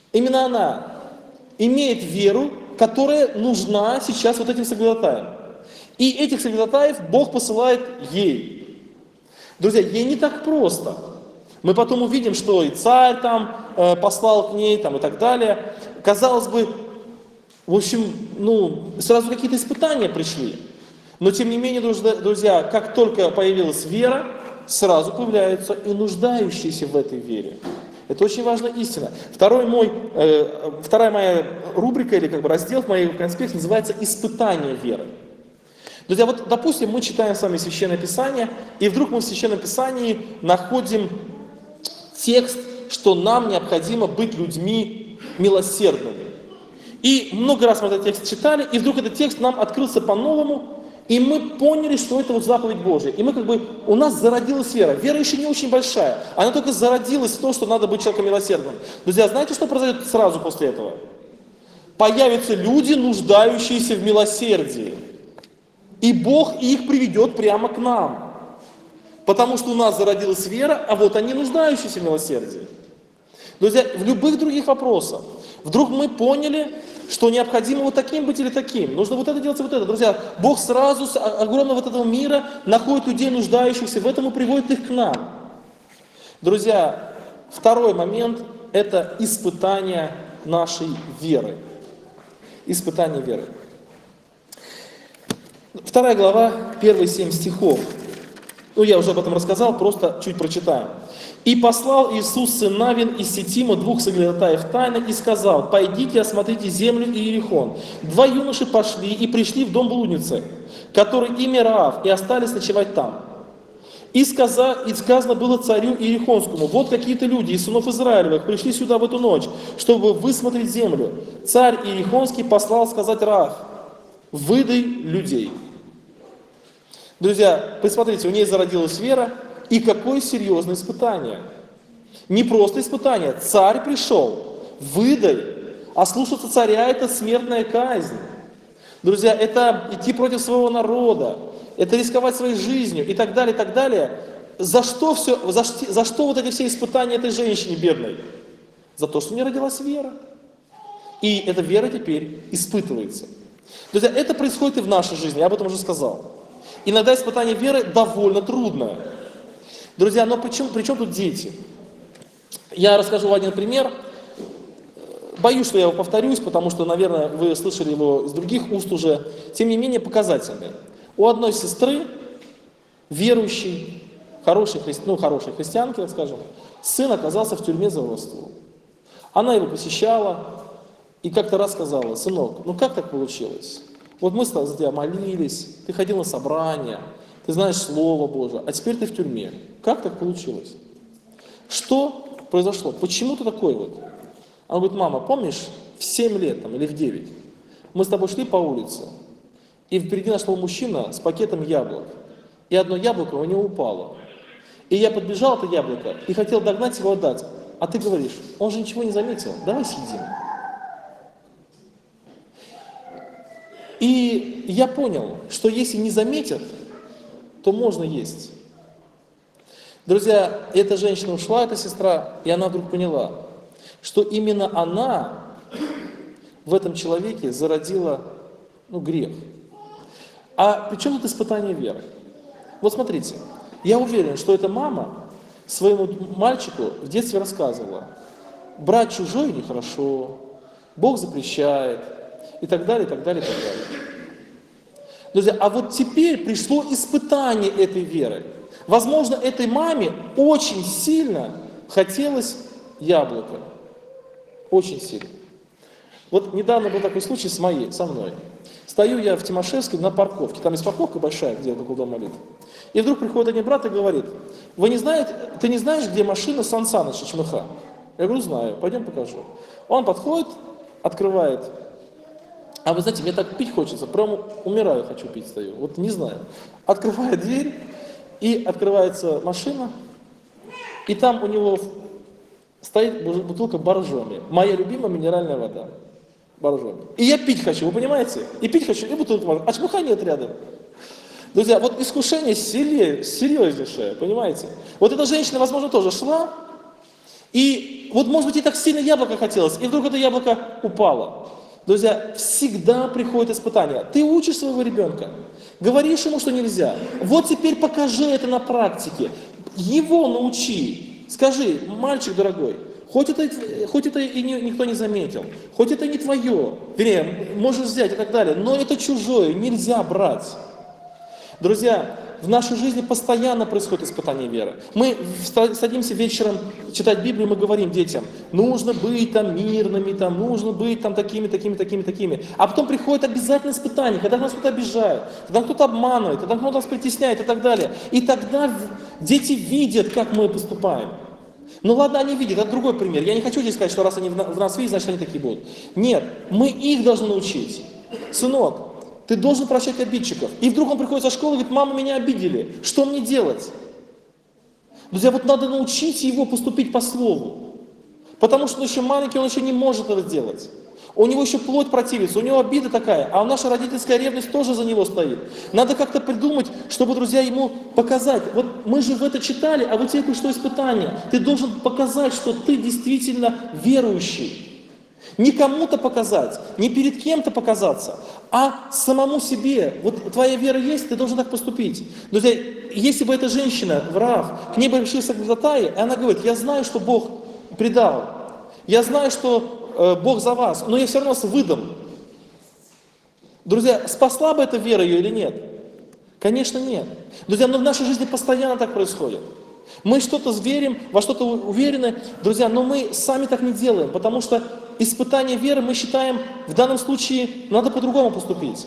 Именно она имеет веру, которая нужна сейчас вот этим соглядатаям. И этих соглядатаев Бог посылает ей. Друзья, ей не так просто. Мы потом увидим, что и царь там послал к ней там, и так далее. Казалось бы, в общем, сразу какие-то испытания пришли. Но тем не менее, друзья, как только появилась вера, сразу появляются и нуждающиеся в этой вере. Это очень важная истина. Вторая моя рубрика или раздел в моем конспекте называется «Испытание веры». Друзья, вот допустим, мы читаем с вами Священное Писание, и вдруг мы в Священном Писании находим текст, что нам необходимо быть людьми милосердными. И много раз мы этот текст читали, и вдруг этот текст нам открылся по-новому, и мы поняли, что это вот заповедь Божия. И у нас зародилась вера. Вера еще не очень большая. Она только зародилась в том, что надо быть человеком милосердным. Друзья, знаете, что произойдет сразу после этого? Появятся люди, нуждающиеся в милосердии. И Бог их приведет прямо к нам. Потому что у нас зародилась вера, а вот они нуждающиеся в милосердии. Друзья, в любых других вопросах. Вдруг мы поняли, что необходимо вот таким быть или таким. Нужно вот это делать, вот это. Друзья, Бог сразу с огромного вот этого мира находит людей, нуждающихся в этом, и приводит их к нам. Друзья, второй момент – это испытание нашей веры. Испытание веры. 2 глава, первые 7 стихов. Я уже об этом рассказал, просто чуть прочитаем. «И послал Иисус, сын Навин, из Ситима 2 соглядатаев тайно, и сказал: пойдите, осмотрите землю и Иерихон. 2 юноши пошли и пришли в дом блудницы, который имя Раав, и остались ночевать там. И сказано было царю Иерихонскому: вот какие-то люди из сынов Израилевых пришли сюда в эту ночь, чтобы высмотреть землю. Царь Иерихонский послал сказать Раав: выдай людей». Друзья, посмотрите, у ней зародилась вера, и какое серьезное испытание. Не просто испытание, царь пришел, выдай, а слушаться царя – это смертная казнь. Друзья, это идти против своего народа, это рисковать своей жизнью и так далее, и так далее. За что вот эти все испытания этой женщине бедной? За то, что у нее родилась вера. И эта вера теперь испытывается. Друзья, это происходит и в нашей жизни, я об этом уже сказал. Иногда испытание веры довольно трудное. Друзья, но при чем тут дети? Я расскажу один пример. Боюсь, что я его повторюсь, потому что, наверное, вы слышали его из других уст уже. Тем не менее, показательный. У одной сестры, верующей, хорошей христианки, так скажем, сын оказался в тюрьме за воровство. Она его посещала и как-то раз сказала: сынок, как так получилось? Вот мы за тебя молились, ты ходил на собрания, ты знаешь Слово Божие, а теперь ты в тюрьме. Как так получилось? Что произошло? Почему ты такой вот? Она говорит: мама, помнишь, в 7 лет или в 9 мы с тобой шли по улице, и впереди нас шел мужчина с пакетом яблок, и одно яблоко у него упало. И я подбежал это яблоко и хотел догнать его, отдать. А ты говоришь: он же ничего не заметил, давай съедим. И я понял, что если не заметят, то можно есть. Друзья, эта женщина ушла, эта сестра, и она вдруг поняла, что именно она в этом человеке зародила грех. А при чем тут испытание веры? Вот смотрите, я уверен, что эта мама своему мальчику в детстве рассказывала: брать чужое нехорошо, Бог запрещает, и так далее, и так далее, и так далее. Друзья, а вот теперь пришло испытание этой веры. Возможно, этой маме очень сильно хотелось яблоко. Очень сильно. Вот недавно был такой случай со мной. Стою я в Тимошевской на парковке. Там есть парковка большая, где около дома молитв. И вдруг приходит один брат и говорит: ты не знаешь, где машина Сан Саныча Чмыха? Я говорю: знаю, пойдем покажу. Он подходит, открывает. А вы знаете, мне так пить хочется, прямо умираю, хочу пить, стою. Вот не знаю. Открывает дверь, и открывается машина, и там у него стоит бутылка Боржоми. Моя любимая минеральная вода. Боржоми. И я пить хочу, вы понимаете? И пить хочу, и бутылку Боржоми. А Чмыха нет рядом. Друзья, вот искушение серьезнейшее, понимаете? Вот эта женщина, возможно, тоже шла, И вот, может быть, и так сильно яблоко хотелось, и вдруг это яблоко упало. Друзья, всегда приходит испытание. Ты учишь своего ребенка, говоришь ему, что нельзя. Вот теперь покажи это на практике. Его научи. Скажи, мальчик дорогой, хоть это и никто не заметил, хоть это не твое, вернее, можешь взять и так далее, но это чужое, нельзя брать. Друзья, в нашей жизни постоянно происходит испытание веры. Мы садимся вечером читать Библию, мы говорим детям, нужно быть там мирными, там, нужно быть там такими. А потом приходит обязательно испытание, когда нас кто-то обижает, когда кто-то обманывает, когда кто-то нас притесняет и так далее. И тогда дети видят, как мы поступаем. Ну ладно, они видят, это другой пример. Я не хочу здесь сказать, что раз они в нас видят, значит они такие будут. Нет, мы их должны научить. Сынок, ты должен прощать обидчиков. И вдруг он приходит со школы и говорит, мама, меня обидели. Что мне делать? Друзья, вот надо научить его поступить по слову. Потому что он еще маленький, он еще не может это делать. У него еще плоть противится, у него обида такая, а наша родительская ревность тоже за него стоит. Надо как-то придумать, чтобы, друзья, ему показать. Вот мы же в это читали, а вот тебе кое-что испытание. Ты должен показать, что ты действительно верующий. Не кому-то показать, не перед кем-то показаться, а самому себе. Вот твоя вера есть, ты должен так поступить. Друзья, если бы эта женщина, Раав, к ней бы решился Глотаи, и она говорит, я знаю, что Бог предал, я знаю, что Бог за вас, но я все равно вас выдам. Друзья, спасла бы эта вера ее или нет? Конечно, нет. Друзья, но в нашей жизни постоянно так происходит. Мы что-то верим, во что-то уверены, друзья, но мы сами так не делаем, потому что испытание веры мы считаем, в данном случае надо по-другому поступить.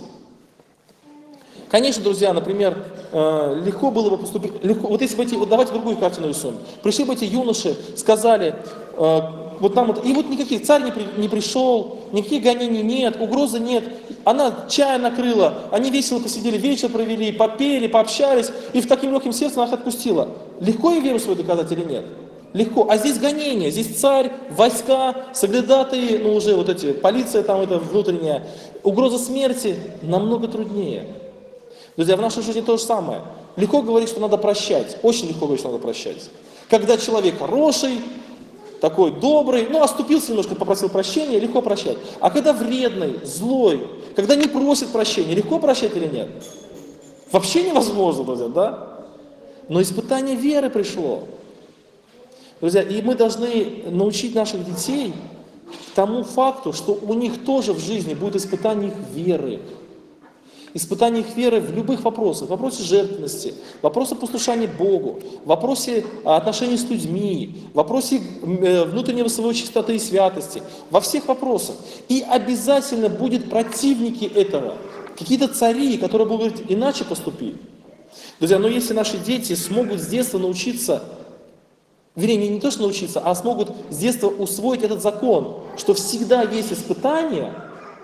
Конечно, друзья, например, легко было бы поступить, вот если бы вот давайте другую картину рисуем. Пришли бы эти юноши, сказали, вот нам вот, и вот никаких, царь не пришел, никаких гонений нет, угрозы нет, она чай накрыла, они весело посидели, вечер провели, попели, пообщались, и в таким легким сердцем она их отпустила. Легко ей веру свою доказать или нет? Легко. А здесь гонение, здесь царь, войска, соглядатые, ну уже вот эти, полиция там это внутренняя, угроза смерти намного труднее. Друзья, в нашей жизни то же самое. Легко говорить, что надо прощать, очень легко говорить, что надо прощать. Когда человек хороший, такой добрый, ну оступился немножко, попросил прощения, легко прощать. А когда вредный, злой, когда не просит прощения, легко прощать или нет? Вообще невозможно, друзья, да? Но испытание веры пришло. Друзья, и мы должны научить наших детей тому факту, что у них тоже в жизни будет испытание их веры. Испытание их веры в любых вопросах. В вопросе жертвенности, в вопросе послушания Богу, в вопросе отношений с людьми, в вопросе внутреннего своей чистоты и святости. Во всех вопросах. И обязательно будут противники этого. Какие-то цари, которые будут говорить, иначе поступи. Друзья, но если наши дети смогут с детства научиться, вернее, не то, что научиться, а смогут с детства усвоить этот закон, что всегда есть испытания.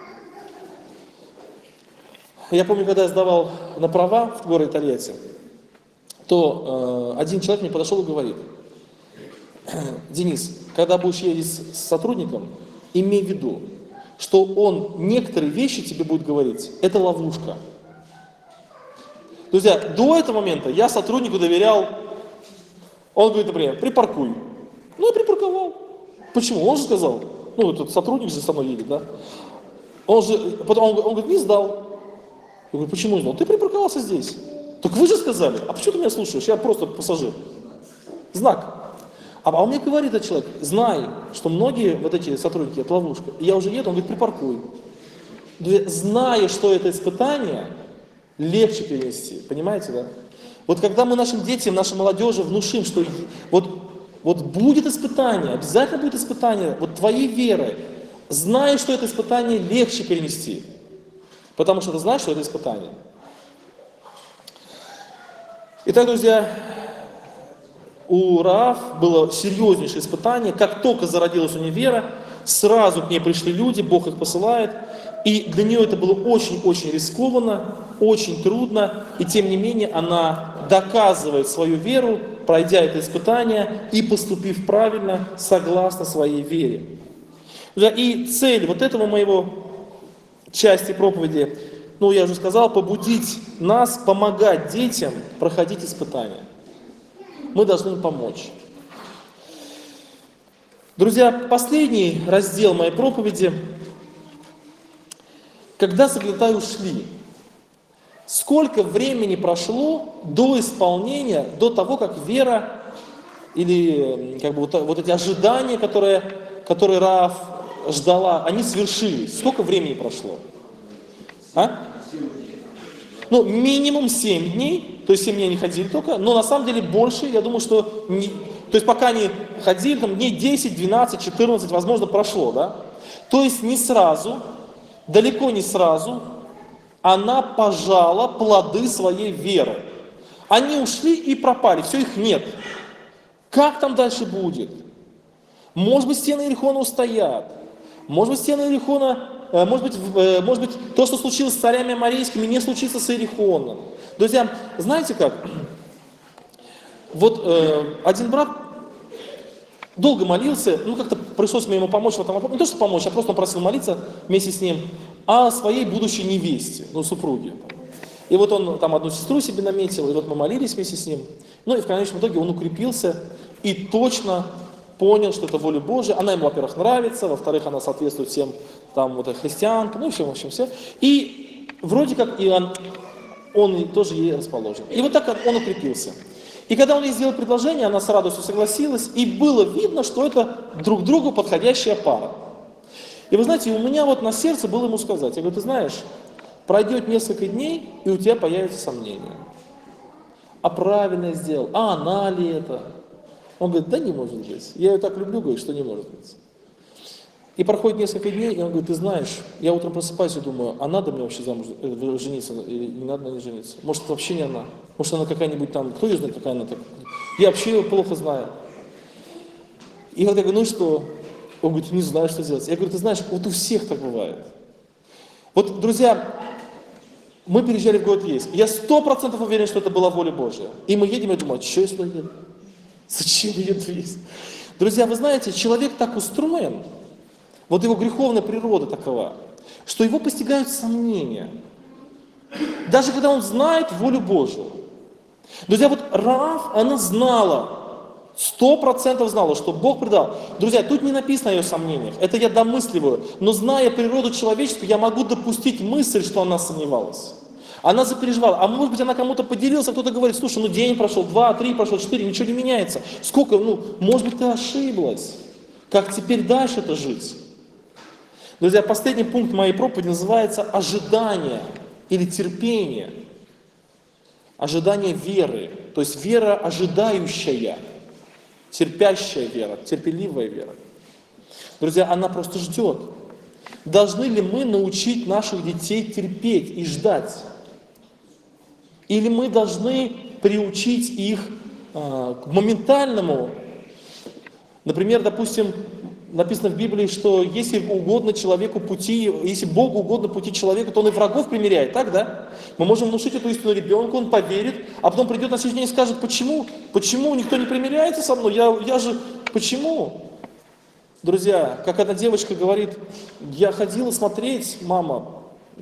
Я помню, когда я сдавал на права в городе Тольятти, то один человек мне подошел и говорит, Денис, когда будешь ездить с сотрудником, имей в виду, что он некоторые вещи тебе будет говорить, это ловушка. Друзья, до этого момента я сотруднику доверял, он говорит, например, припаркуй. Ну, я припарковал. Почему? Он же сказал, ну, этот сотрудник же со мной едет, да? Потом он говорит, не сдал. Я говорю, почему не сдал? Ты припарковался здесь. Так вы же сказали. А почему ты меня слушаешь? Я просто пассажир. Знак. А он мне говорит, этот человек, знай, что многие вот эти сотрудники, это ловушка. И я уже еду, он говорит, припаркуй. Зная, что это испытание, легче перенести. Понимаете, да? Вот когда мы нашим детям, нашей молодежи внушим, что вот будет испытание, обязательно будет испытание вот твоей веры, зная, что это испытание легче перенести. Потому что ты знаешь, что это испытание. Итак, друзья, у Раав было серьезнейшее испытание. Как только зародилась у нее вера, сразу к ней пришли люди, Бог их посылает. И для нее это было очень-очень рискованно, очень трудно. И тем не менее она доказывает свою веру, пройдя это испытание и поступив правильно, согласно своей вере. И цель вот этого моего части проповеди, ну я уже сказал, побудить нас помогать детям проходить испытания. Мы должны им помочь. Друзья, последний раздел моей проповеди. Когда соглядаи ушли, сколько времени прошло до исполнения, до того, как вера или как бы вот эти ожидания, которые Раав ждала, они свершились? Сколько времени прошло? Ну, минимум 7 дней, то есть 7 дней они ходили только, но на самом деле больше, я думаю, что, то есть пока они ходили, там дней 10, 12, 14, возможно, прошло, да? То есть не сразу, далеко не сразу, она пожала плоды своей веры. Они ушли и пропали, все, их нет. Как там дальше будет? Может быть, стены Иерихона устоят, может быть, стены Иерихона... Может быть, то, что случилось с царями аморейскими, не случится с Иерихоном. Друзья, знаете как? Вот один брат долго молился, ну как-то пришлось мне ему помочь в этом вопросе. Не то, что помочь, а просто он просил молиться вместе с ним о своей будущей невесте, ну супруге. И вот он там одну сестру себе наметил, и вот мы молились вместе с ним. Ну и в конечном итоге он укрепился и точно понял, что это воля Божия. Она ему, во-первых, нравится, во-вторых, она соответствует всем там вот христианкам, ну в общем, все. И вроде как и он тоже ей расположен. И вот так он укрепился. И когда он ей сделал предложение, она с радостью согласилась, и было видно, что это друг другу подходящая пара. И вы знаете, у меня вот на сердце было ему сказать, я говорю, ты знаешь, пройдет несколько дней, и у тебя появятся сомнения. А правильно я сделал? А она ли это? Он говорит, да не может быть. Я ее так люблю, говорит, что не может быть. И проходит несколько дней, и он говорит, ты знаешь, я утром просыпаюсь и думаю, а надо мне вообще замуж жениться или не надо на ней жениться? Может, это вообще не она? Может, она какая-нибудь там, кто ее знает, какая она так? Я вообще ее плохо знаю. И вот я говорю, ну и что? Он говорит, не знаю, что делать. Я говорю, ты знаешь, вот у всех так бывает. Вот, друзья, мы переезжали в город Ейск. Я 100% уверен, что это была воля Божья. И мы едем, я думаю, что я сюда еду? Зачем я еду в Ейск? Друзья, вы знаете, человек так устроен, вот его греховная природа такова, что его постигают сомнения. Даже когда он знает волю Божию. Друзья, вот Раав, она знала, 100% знала, что Бог предал. Друзья, тут не написано о ее сомнениях, это я домысливаю. Но зная природу человеческую, я могу допустить мысль, что она сомневалась. Она запереживала. А может быть, она кому-то поделилась, а кто-то говорит, слушай, ну день прошел, 2, 3 прошел, 4, ничего не меняется. Сколько, может быть, ты ошиблась. Как теперь дальше-то жить? Друзья, последний пункт моей проповеди называется ожидание или терпение. Ожидание веры. То есть вера ожидающая, терпящая вера, терпеливая вера. Друзья, она просто ждет. Должны ли мы научить наших детей терпеть и ждать? Или мы должны приучить их к моментальному? Например, допустим, написано в Библии, что если угодно человеку пути, если Богу угодно пути человека, то он и врагов примиряет, так, да? Мы можем внушить эту истину ребенку, он поверит, а потом придет на следующий день и скажет, почему никто не примиряется со мной, я же, почему? Друзья, как одна девочка говорит, я ходила смотреть, мама,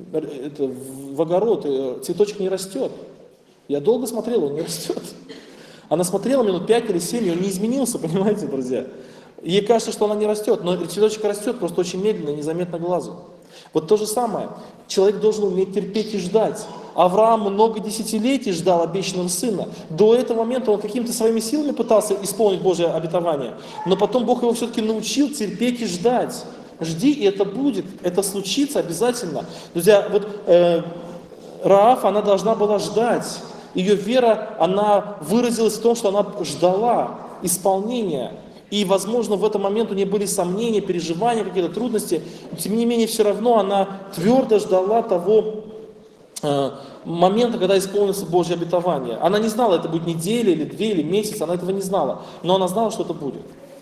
в огород, цветочек не растет. Я долго смотрела, он не растет. Она смотрела минут 5 или 7, и он не изменился, понимаете, друзья? Ей кажется, что она не растет, но цветочек растет просто очень медленно, незаметно глазу. Вот то же самое. Человек должен уметь терпеть и ждать. Авраам много десятилетий ждал обещанного сына. До этого момента он какими-то своими силами пытался исполнить Божье обетование. Но потом Бог его все-таки научил терпеть и ждать. Жди, и это будет, это случится обязательно. Друзья, вот Раав, она должна была ждать. Ее вера, она выразилась в том, что она ждала исполнения. И, возможно, в этот момент у нее были сомнения, переживания, какие-то трудности. Но, тем не менее, все равно она твердо ждала того момента, когда исполнится Божье обетование. Она не знала, это будет неделя, или 2, или месяц, она этого не знала. Но она знала, что это будет.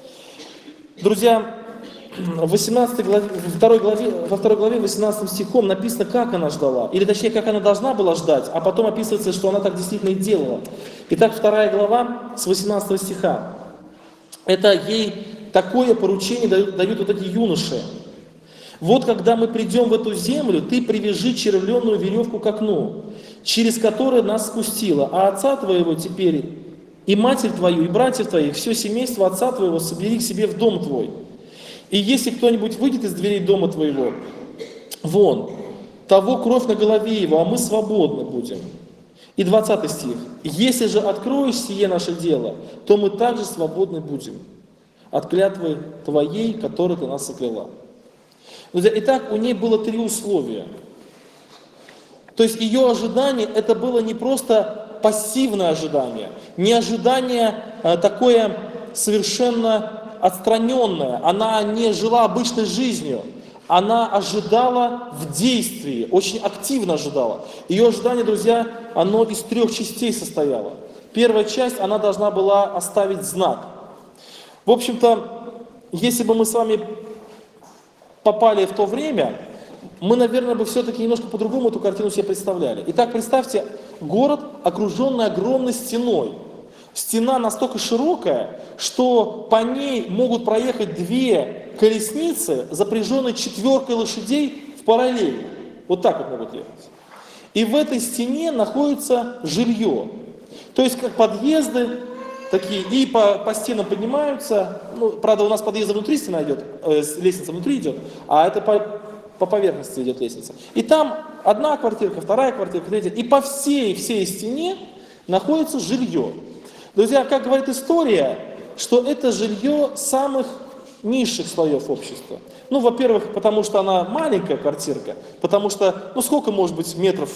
Друзья, во второй главе 18 стихом написано, как она ждала. Или точнее, как она должна была ждать, а потом описывается, что она так действительно и делала. Итак, 2 глава с 18 стиха. Это ей такое поручение дают вот эти юноши. Вот когда мы придем в эту землю, ты привяжи червленную веревку к окну, через которое нас спустила, а отца твоего теперь, и матерь твою, и братьев твоих, все семейство отца твоего собери к себе в дом твой. И если кто-нибудь выйдет из дверей дома твоего, вон, того кровь на голове его, а мы свободны будем. И 20 стих. Если же откроешь сие наше дело, то мы также свободны будем от клятвы твоей, которой ты нас сокляла. Друзья, итак, у ней было 3 условия. То есть ее ожидание, это было не просто пассивное ожидание, не ожидание такое совершенно отстраненное. Она не жила обычной жизнью. Она ожидала в действии, очень активно ожидала. Ее ожидание, друзья, оно из 3 частей состояло. Первая часть, она должна была оставить знак. В общем-то, если бы мы с вами попали в то время, мы, наверное, бы все-таки немножко по-другому эту картину себе представляли. Итак, представьте, город, окруженный огромной стеной. Стена настолько широкая, что по ней могут проехать 2 колесницы, запряженные 4 лошадей в параллель. Вот так вот могут ехать. И в этой стене находится жилье. То есть как подъезды такие, и по стенам поднимаются. Ну, правда, у нас подъезд внутри стена идет, лестница внутри идет, а это по поверхности идет лестница. И там 1 квартирка, 2 квартирка, 3. И по всей стене находится жилье. Друзья, как говорит история, что это жилье самых низших слоев общества. Ну, во-первых, потому что она маленькая квартирка, потому что, ну, сколько может быть метров?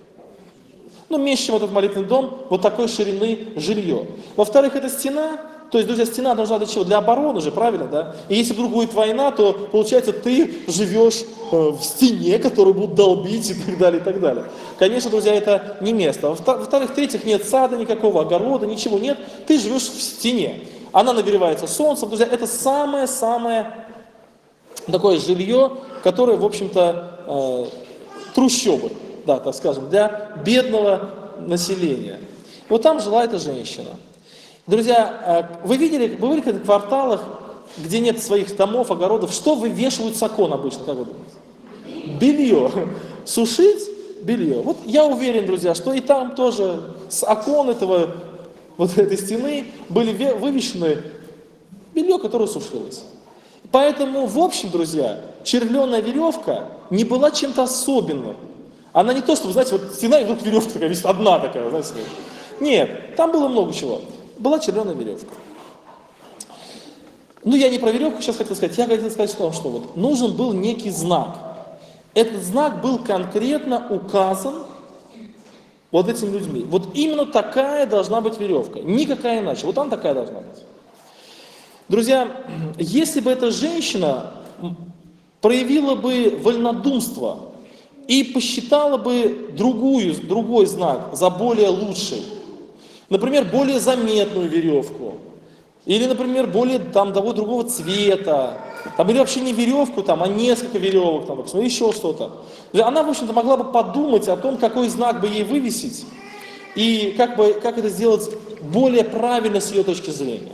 Ну, меньше, чем этот молитвенный дом, вот такой ширины жилье. Во-вторых, это стена, то есть, друзья, стена нужна для чего? Для обороны же, правильно, да? И если вдруг будет война, то, получается, ты живешь в стене, которую будут долбить и так далее, и так далее. Конечно, друзья, это не место. Во-вторых, в-третьих, нет сада никакого, огорода, ничего нет. Ты живешь в стене. Она нагревается солнцем. Друзья, это самое-самое такое жилье, которое, в общем-то, трущобы, да, так скажем, для бедного населения. Вот там жила эта женщина. Друзья, вы видели в этих кварталах, где нет своих домов, огородов, что вывешивают с окон обычно, как вы думаете? Белье. Сушить белье. Вот я уверен, друзья, что и там тоже с окон этой стены были вывешены белье, которое сушилось. Поэтому, в общем, друзья, червленая веревка не была чем-то особенным. Она не то, чтобы, знаете, вот стена и вдруг веревка такая, висит одна такая, знаете. Нет, там было много чего. Была червленая веревка. Ну, я не про веревку сейчас хотел сказать, я хотел сказать, что вот нужен был некий знак. Этот знак был конкретно указан вот этим людьми. Вот именно такая должна быть веревка, никакая иначе. Вот она такая должна быть. Друзья, если бы эта женщина проявила бы вольнодумство и посчитала бы другой знак за более лучший, например, более заметную веревку, или, например, более того другого цвета, или вообще не веревку, а несколько веревок, или еще что-то. Она, в общем-то, могла бы подумать о том, какой знак бы ей вывесить, и как это сделать более правильно с ее точки зрения.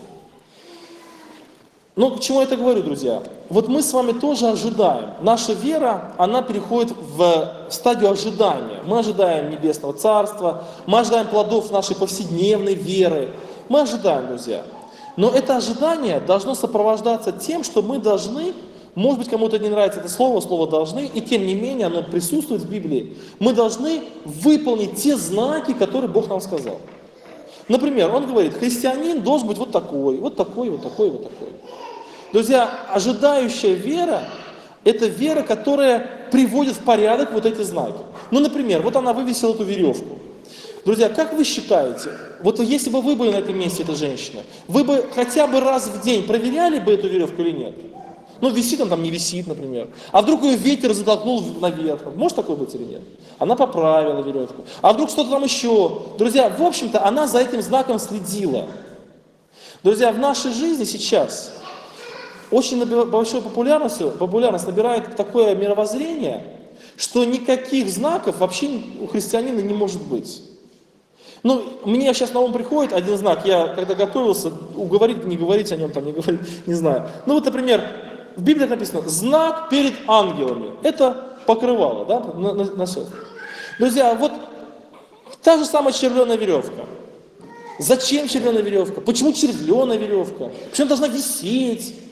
Ну, к чему я это говорю, друзья? Вот мы с вами тоже ожидаем. Наша вера, она переходит в стадию ожидания. Мы ожидаем Небесного Царства, мы ожидаем плодов нашей повседневной веры. Мы ожидаем, друзья. Но это ожидание должно сопровождаться тем, что мы должны, может быть, кому-то не нравится это слово «должны», и тем не менее оно присутствует в Библии, мы должны выполнить те знаки, которые Бог нам сказал. Например, он говорит, христианин должен быть вот такой, вот такой, вот такой, вот такой. Друзья, ожидающая вера – это вера, которая приводит в порядок вот эти знаки. Ну, например, вот она вывесила эту веревку. Друзья, как вы считаете, вот если бы вы были на этом месте, эта женщина, вы бы хотя бы раз в день проверяли бы эту веревку или нет? Ну, висит он там, не висит, например. А вдруг ее ветер затолкнул наверх? Может такое быть или нет? Она поправила веревку. А вдруг что-то там еще? Друзья, в общем-то, она за этим знаком следила. Друзья, в нашей жизни сейчас очень большую популярность набирает такое мировоззрение, что никаких знаков вообще у христианина не может быть. Ну, мне сейчас на ум приходит один знак, я когда готовился, уговорить, не говорить о нем, не говорить, не знаю. Ну вот, например, в Библии написано «знак перед ангелами». Это покрывало, да, на все. Друзья, вот та же самая червленая веревка. Зачем червленая веревка? Почему червленая веревка? Почему она должна висеть?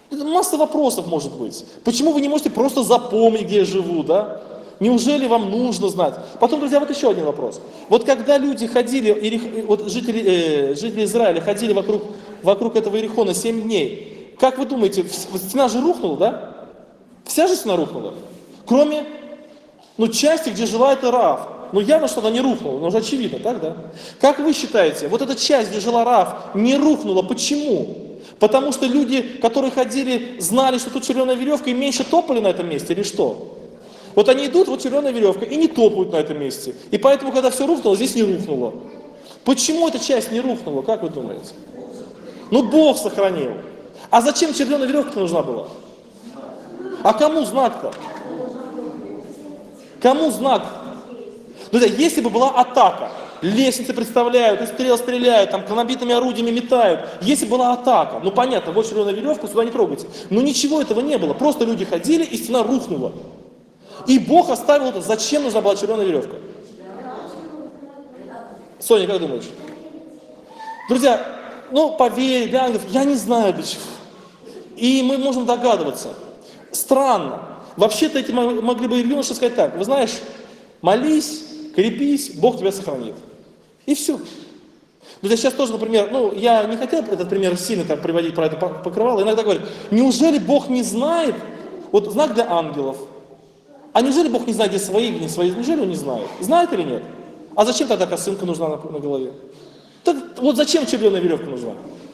Масса вопросов может быть. Почему вы не можете просто запомнить, где я живу, да? Неужели вам нужно знать? Потом, друзья, вот еще один вопрос. Вот когда люди ходили, вот жители Израиля ходили вокруг этого Иерихона 7 дней, как вы думаете, стена же рухнула, да? Вся же стена рухнула. Кроме, части, где жила эта Раав. Явно, что она не рухнула, но уже очевидно, так, да? Как вы считаете, вот эта часть, где жила Раав, не рухнула, почему? Потому что люди, которые ходили, знали, что тут червленая веревка, и меньше топали на этом месте, или что? Вот они идут, вот червленая веревка, и не топают на этом месте. И поэтому, когда все рухнуло, здесь не рухнуло. Почему эта часть не рухнула, как вы думаете? Бог сохранил. А зачем червленая веревка нужна была? А кому знак-то? Кому знак? Друзья, если бы была атака, лестницы представляют, из стрел стреляют, там гранатометными орудиями метают, если бы была атака, понятно, вот червленая веревка, сюда не трогайте. Но ничего этого не было, просто люди ходили, и стена рухнула. И Бог оставил это. Зачем нужна была червленая веревка? Соня, как думаешь? Друзья, поверь, для ангелов, я не знаю для чего. И мы можем догадываться. Странно. Вообще-то эти могли бы юноши сказать так: вы знаешь, молись, крепись, Бог тебя сохранит. И все. Друзья, сейчас тоже, например, я не хотел этот пример сильно так приводить про это покрывало, иногда говорят, неужели Бог не знает, вот знак для ангелов, а неужели Бог не знает, где свои, где не свои, неужели Он не знает? Знает или нет? А зачем тогда косынка нужна на голове? Так вот зачем червленая веревка нужна?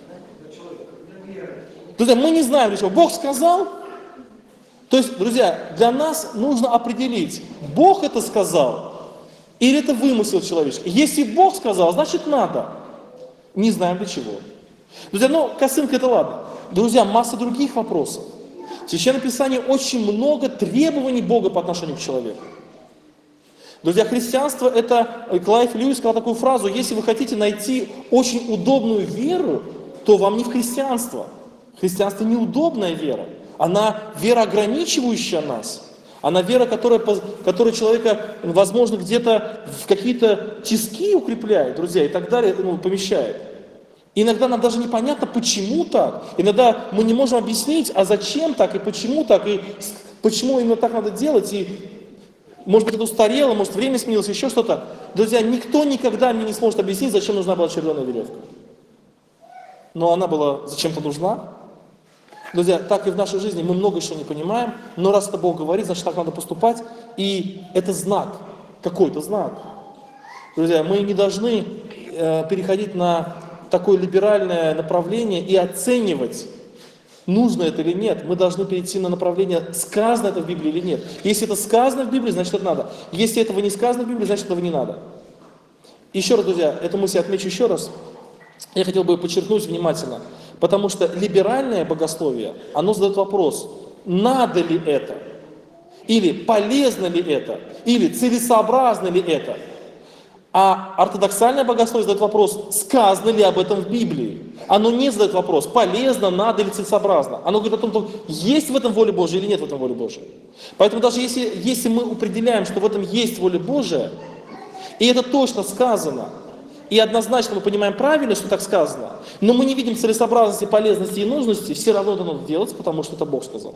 Друзья, мы не знаем для чего. Бог сказал. То есть, друзья, для нас нужно определить, Бог это сказал или это вымысел человеческий. Если Бог сказал, значит надо. Не знаем для чего. Друзья, косынка это ладно. Друзья, масса других вопросов. В Священном Писании очень много требований Бога по отношению к человеку. Друзья, христианство это, Клайв Льюис сказал такую фразу: если вы хотите найти очень удобную веру, то вам не в христианство. Христианство неудобная вера. Она вера, ограничивающая нас. Она вера, которая человека, возможно, где-то в какие-то тиски укрепляет, друзья, и так далее, помещает. И иногда нам даже непонятно, почему так. Иногда мы не можем объяснить, а зачем так, и почему так, и почему именно так надо делать, и может быть это устарело, может время сменилось, еще что-то. Друзья, никто никогда мне не сможет объяснить, зачем нужна была червленая веревка. Но она была зачем-то нужна. Друзья, так и в нашей жизни мы много еще не понимаем, но раз это Бог говорит, значит так надо поступать, и это знак, какой-то знак. Друзья, мы не должны переходить на такое либеральное направление и оценивать, нужно это или нет. Мы должны перейти на направление, сказано это в Библии или нет. Если это сказано в Библии, значит это надо. Если этого не сказано в Библии, значит этого не надо. Еще раз, друзья, эту мысль отмечу еще раз. Я хотел бы подчеркнуть внимательно. Потому что либеральное богословие, оно задает вопрос, надо ли это, или полезно ли это, или целесообразно ли это. А ортодоксальное богословие задает вопрос, сказано ли об этом в Библии. Оно не задает вопрос, полезно, надо или целесообразно. Оно говорит о том, есть в этом воля Божия или нет в этом воли Божией. Поэтому даже если мы определяем, что в этом есть воля Божия, и это точно сказано, и однозначно мы понимаем правильно, что так сказано, но мы не видим целесообразности, полезности и нужности, все равно это надо делать, потому что это Бог сказал.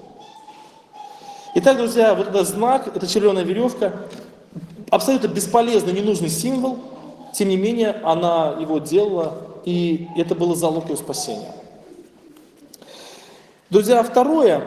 Итак, друзья, вот этот знак, эта червленая веревка, абсолютно бесполезный, ненужный символ, тем не менее, она его делала, и это было залог ее спасения. Друзья, второе,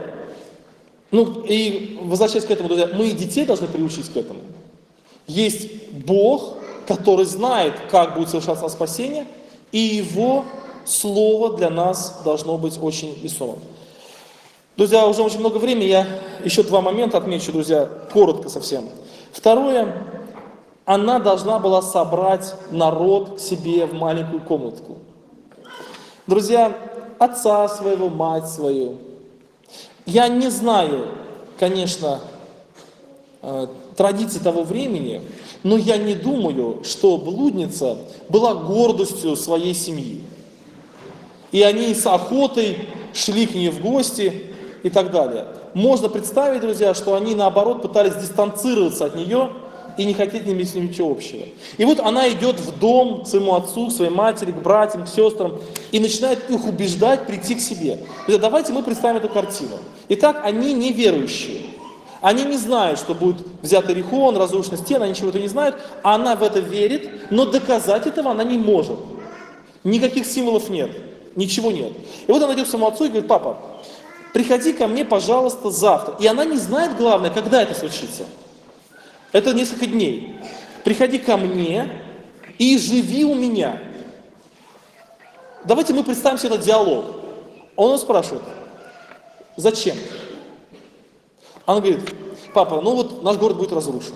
и возвращаясь к этому, друзья, мы и детей должны приучить к этому. Есть Бог, который знает, как будет совершаться спасение, и Его Слово для нас должно быть очень весомым. Друзья, уже очень много времени, я еще два момента отмечу, друзья, коротко совсем. Второе, она должна была собрать народ к себе в маленькую комнатку. Друзья, отца своего, мать свою. Я не знаю, конечно, традиций того времени, но я не думаю, что блудница была гордостью своей семьи. И они с охотой шли к ней в гости и так далее. Можно представить, друзья, что они наоборот пытались дистанцироваться от нее и не хотеть иметь с ним ничего общего. И вот она идет в дом к своему отцу, к своей матери, к братьям, к сестрам, и начинает их убеждать прийти к себе. Давайте мы представим эту картину. Итак, они неверующие. Они не знают, что будет взят Иерихон, разрушена стена, они ничего этого не знают. Она в это верит, но доказать этого она не может. Никаких символов нет, ничего нет. И вот она идет к своему отцу и говорит: папа, приходи ко мне, пожалуйста, завтра. И она не знает, главное, когда это случится. Это несколько дней. Приходи ко мне и живи у меня. Давайте мы представим себе этот диалог. Он его спрашивает: зачем? Она говорит: папа, ну вот наш город будет разрушен.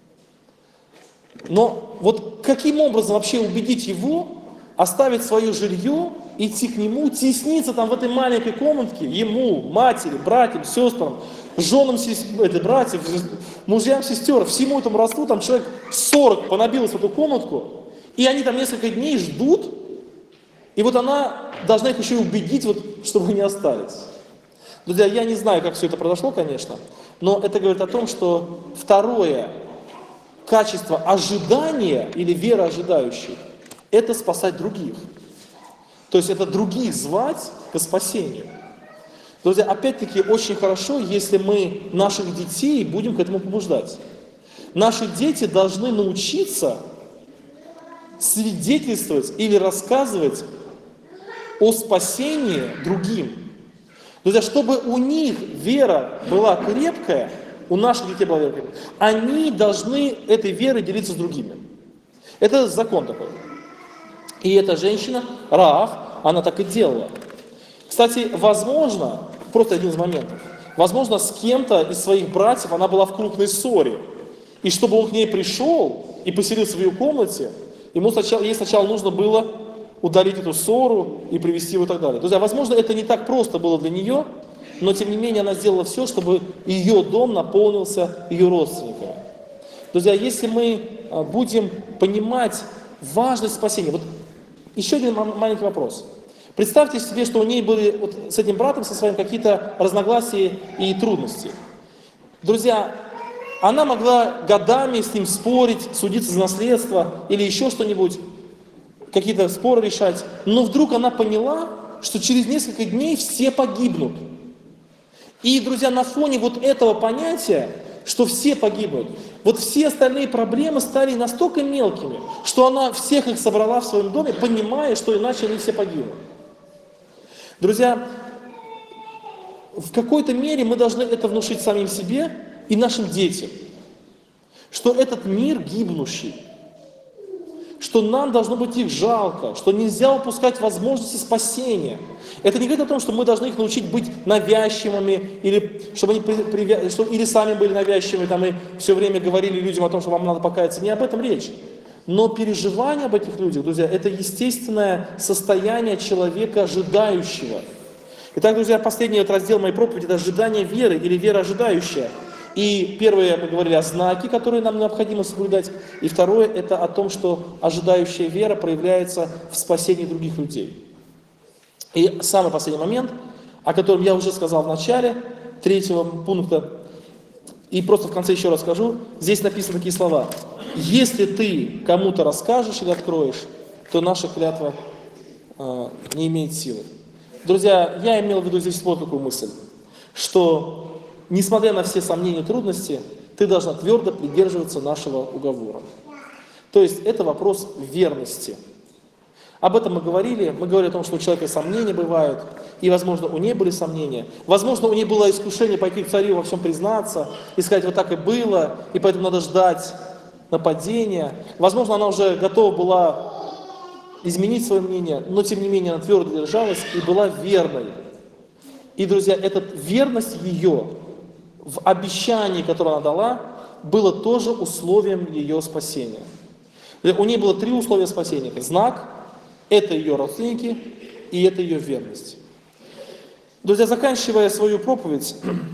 Но вот каким образом вообще убедить его оставить свое жилье, идти к нему, тесниться там в этой маленькой комнатке, ему, матери, братьям, сестрам, женам братьев, мужьям, сестер, всему этому родству, там человек 40 понабилось в эту комнатку, и они там несколько дней ждут, и вот она должна их еще и убедить, вот, чтобы они остались. Друзья, я не знаю, как все это произошло, конечно, но это говорит о том, что второе качество ожидания или вера ожидающих – это спасать других. То есть это других звать к спасению. Друзья, опять-таки очень хорошо, если мы наших детей будем к этому побуждать. Наши дети должны научиться свидетельствовать или рассказывать о спасении другим. Друзья, чтобы у них вера была крепкая, у наших детей была вера крепкая, они должны этой верой делиться с другими. Это закон такой. И эта женщина, Раав, она так и делала. Кстати, возможно, просто один из моментов, возможно, с кем-то из своих братьев она была в крупной ссоре. И чтобы он к ней пришел и поселился в ее комнате, ей сначала нужно было удалить эту ссору и привести его и так далее. Друзья, возможно, это не так просто было для нее, но тем не менее она сделала все, чтобы ее дом наполнился ее родственниками. Друзья, если мы будем понимать важность спасения, вот еще один маленький вопрос. Представьте себе, что у ней были вот с этим братом, со своим, какие-то разногласия и трудности. Друзья, она могла годами с ним спорить, судиться за наследство или еще что-нибудь, какие-то споры решать, но вдруг она поняла, что через несколько дней все погибнут. И, друзья, на фоне вот этого понятия, что все погибнут, вот все остальные проблемы стали настолько мелкими, что она всех их собрала в своем доме, понимая, что иначе они все погибнут. Друзья, в какой-то мере мы должны это внушить самим себе и нашим детям, что этот мир гибнущий, что нам должно быть их жалко, что нельзя упускать возможности спасения. Это не говорит о том, что мы должны их научить быть навязчивыми, или чтобы они или сами были навязчивыми там, и все время говорили людям о том, что вам надо покаяться. Не об этом речь. Но переживание об этих людях, друзья, это естественное состояние человека ожидающего. Итак, друзья, последний раздел моей проповеди – это ожидание веры или вера ожидающая. И первое, мы говорили о знаке, которые нам необходимо соблюдать. И второе, это о том, что ожидающая вера проявляется в спасении других людей. И самый последний момент, о котором я уже сказал в начале третьего пункта, и просто в конце еще раз скажу, здесь написаны такие слова. Если ты кому-то расскажешь или откроешь, то наша клятва не имеет силы. Друзья, я имел в виду здесь вот такую мысль, что несмотря на все сомнения и трудности, ты должна твердо придерживаться нашего уговора. То есть это вопрос верности. Об этом мы говорили о том, что у человека сомнения бывают, и, возможно, у нее были сомнения. Возможно, у нее было искушение пойти к царю во всем признаться, и сказать, вот так и было, и поэтому надо ждать нападения. Возможно, она уже готова была изменить свое мнение, но, тем не менее, она твердо держалась и была верной. И, друзья, эта верность ее в обещании, которое она дала, было тоже условием ее спасения. У нее было 3 условия спасения. Знак, это ее родственники и это ее верность. Друзья, заканчивая свою проповедь,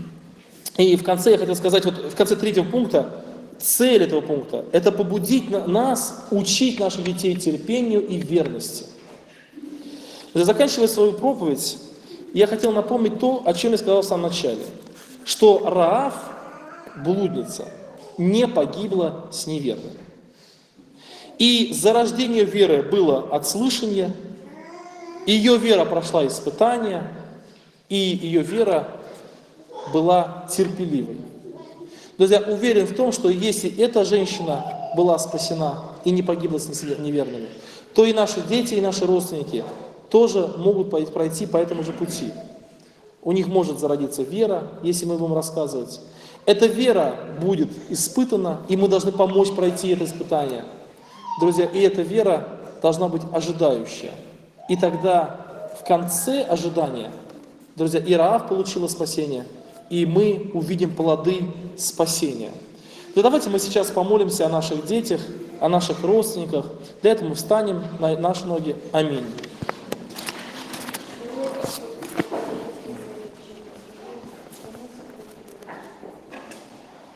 и в конце я хотел сказать, вот в конце 3-го пункта, цель этого пункта – это побудить нас учить наших детей терпению и верности. Друзья, заканчивая свою проповедь, я хотел напомнить то, о чем я сказал в самом начале, что Раав, блудница, не погибла с неверными. И зарождение веры было от слышания, ее вера прошла испытания, и ее вера была терпеливой. Друзья, уверен в том, что если эта женщина была спасена и не погибла с неверными, то и наши дети, и наши родственники тоже могут пройти по этому же пути. У них может зародиться вера, если мы будем рассказывать. Эта вера будет испытана, и мы должны помочь пройти это испытание. Друзья, и эта вера должна быть ожидающая. И тогда в конце ожидания, друзья, и Раав получила спасение, и мы увидим плоды спасения. То давайте мы сейчас помолимся о наших детях, о наших родственниках. Для этого мы встанем на наши ноги. Аминь.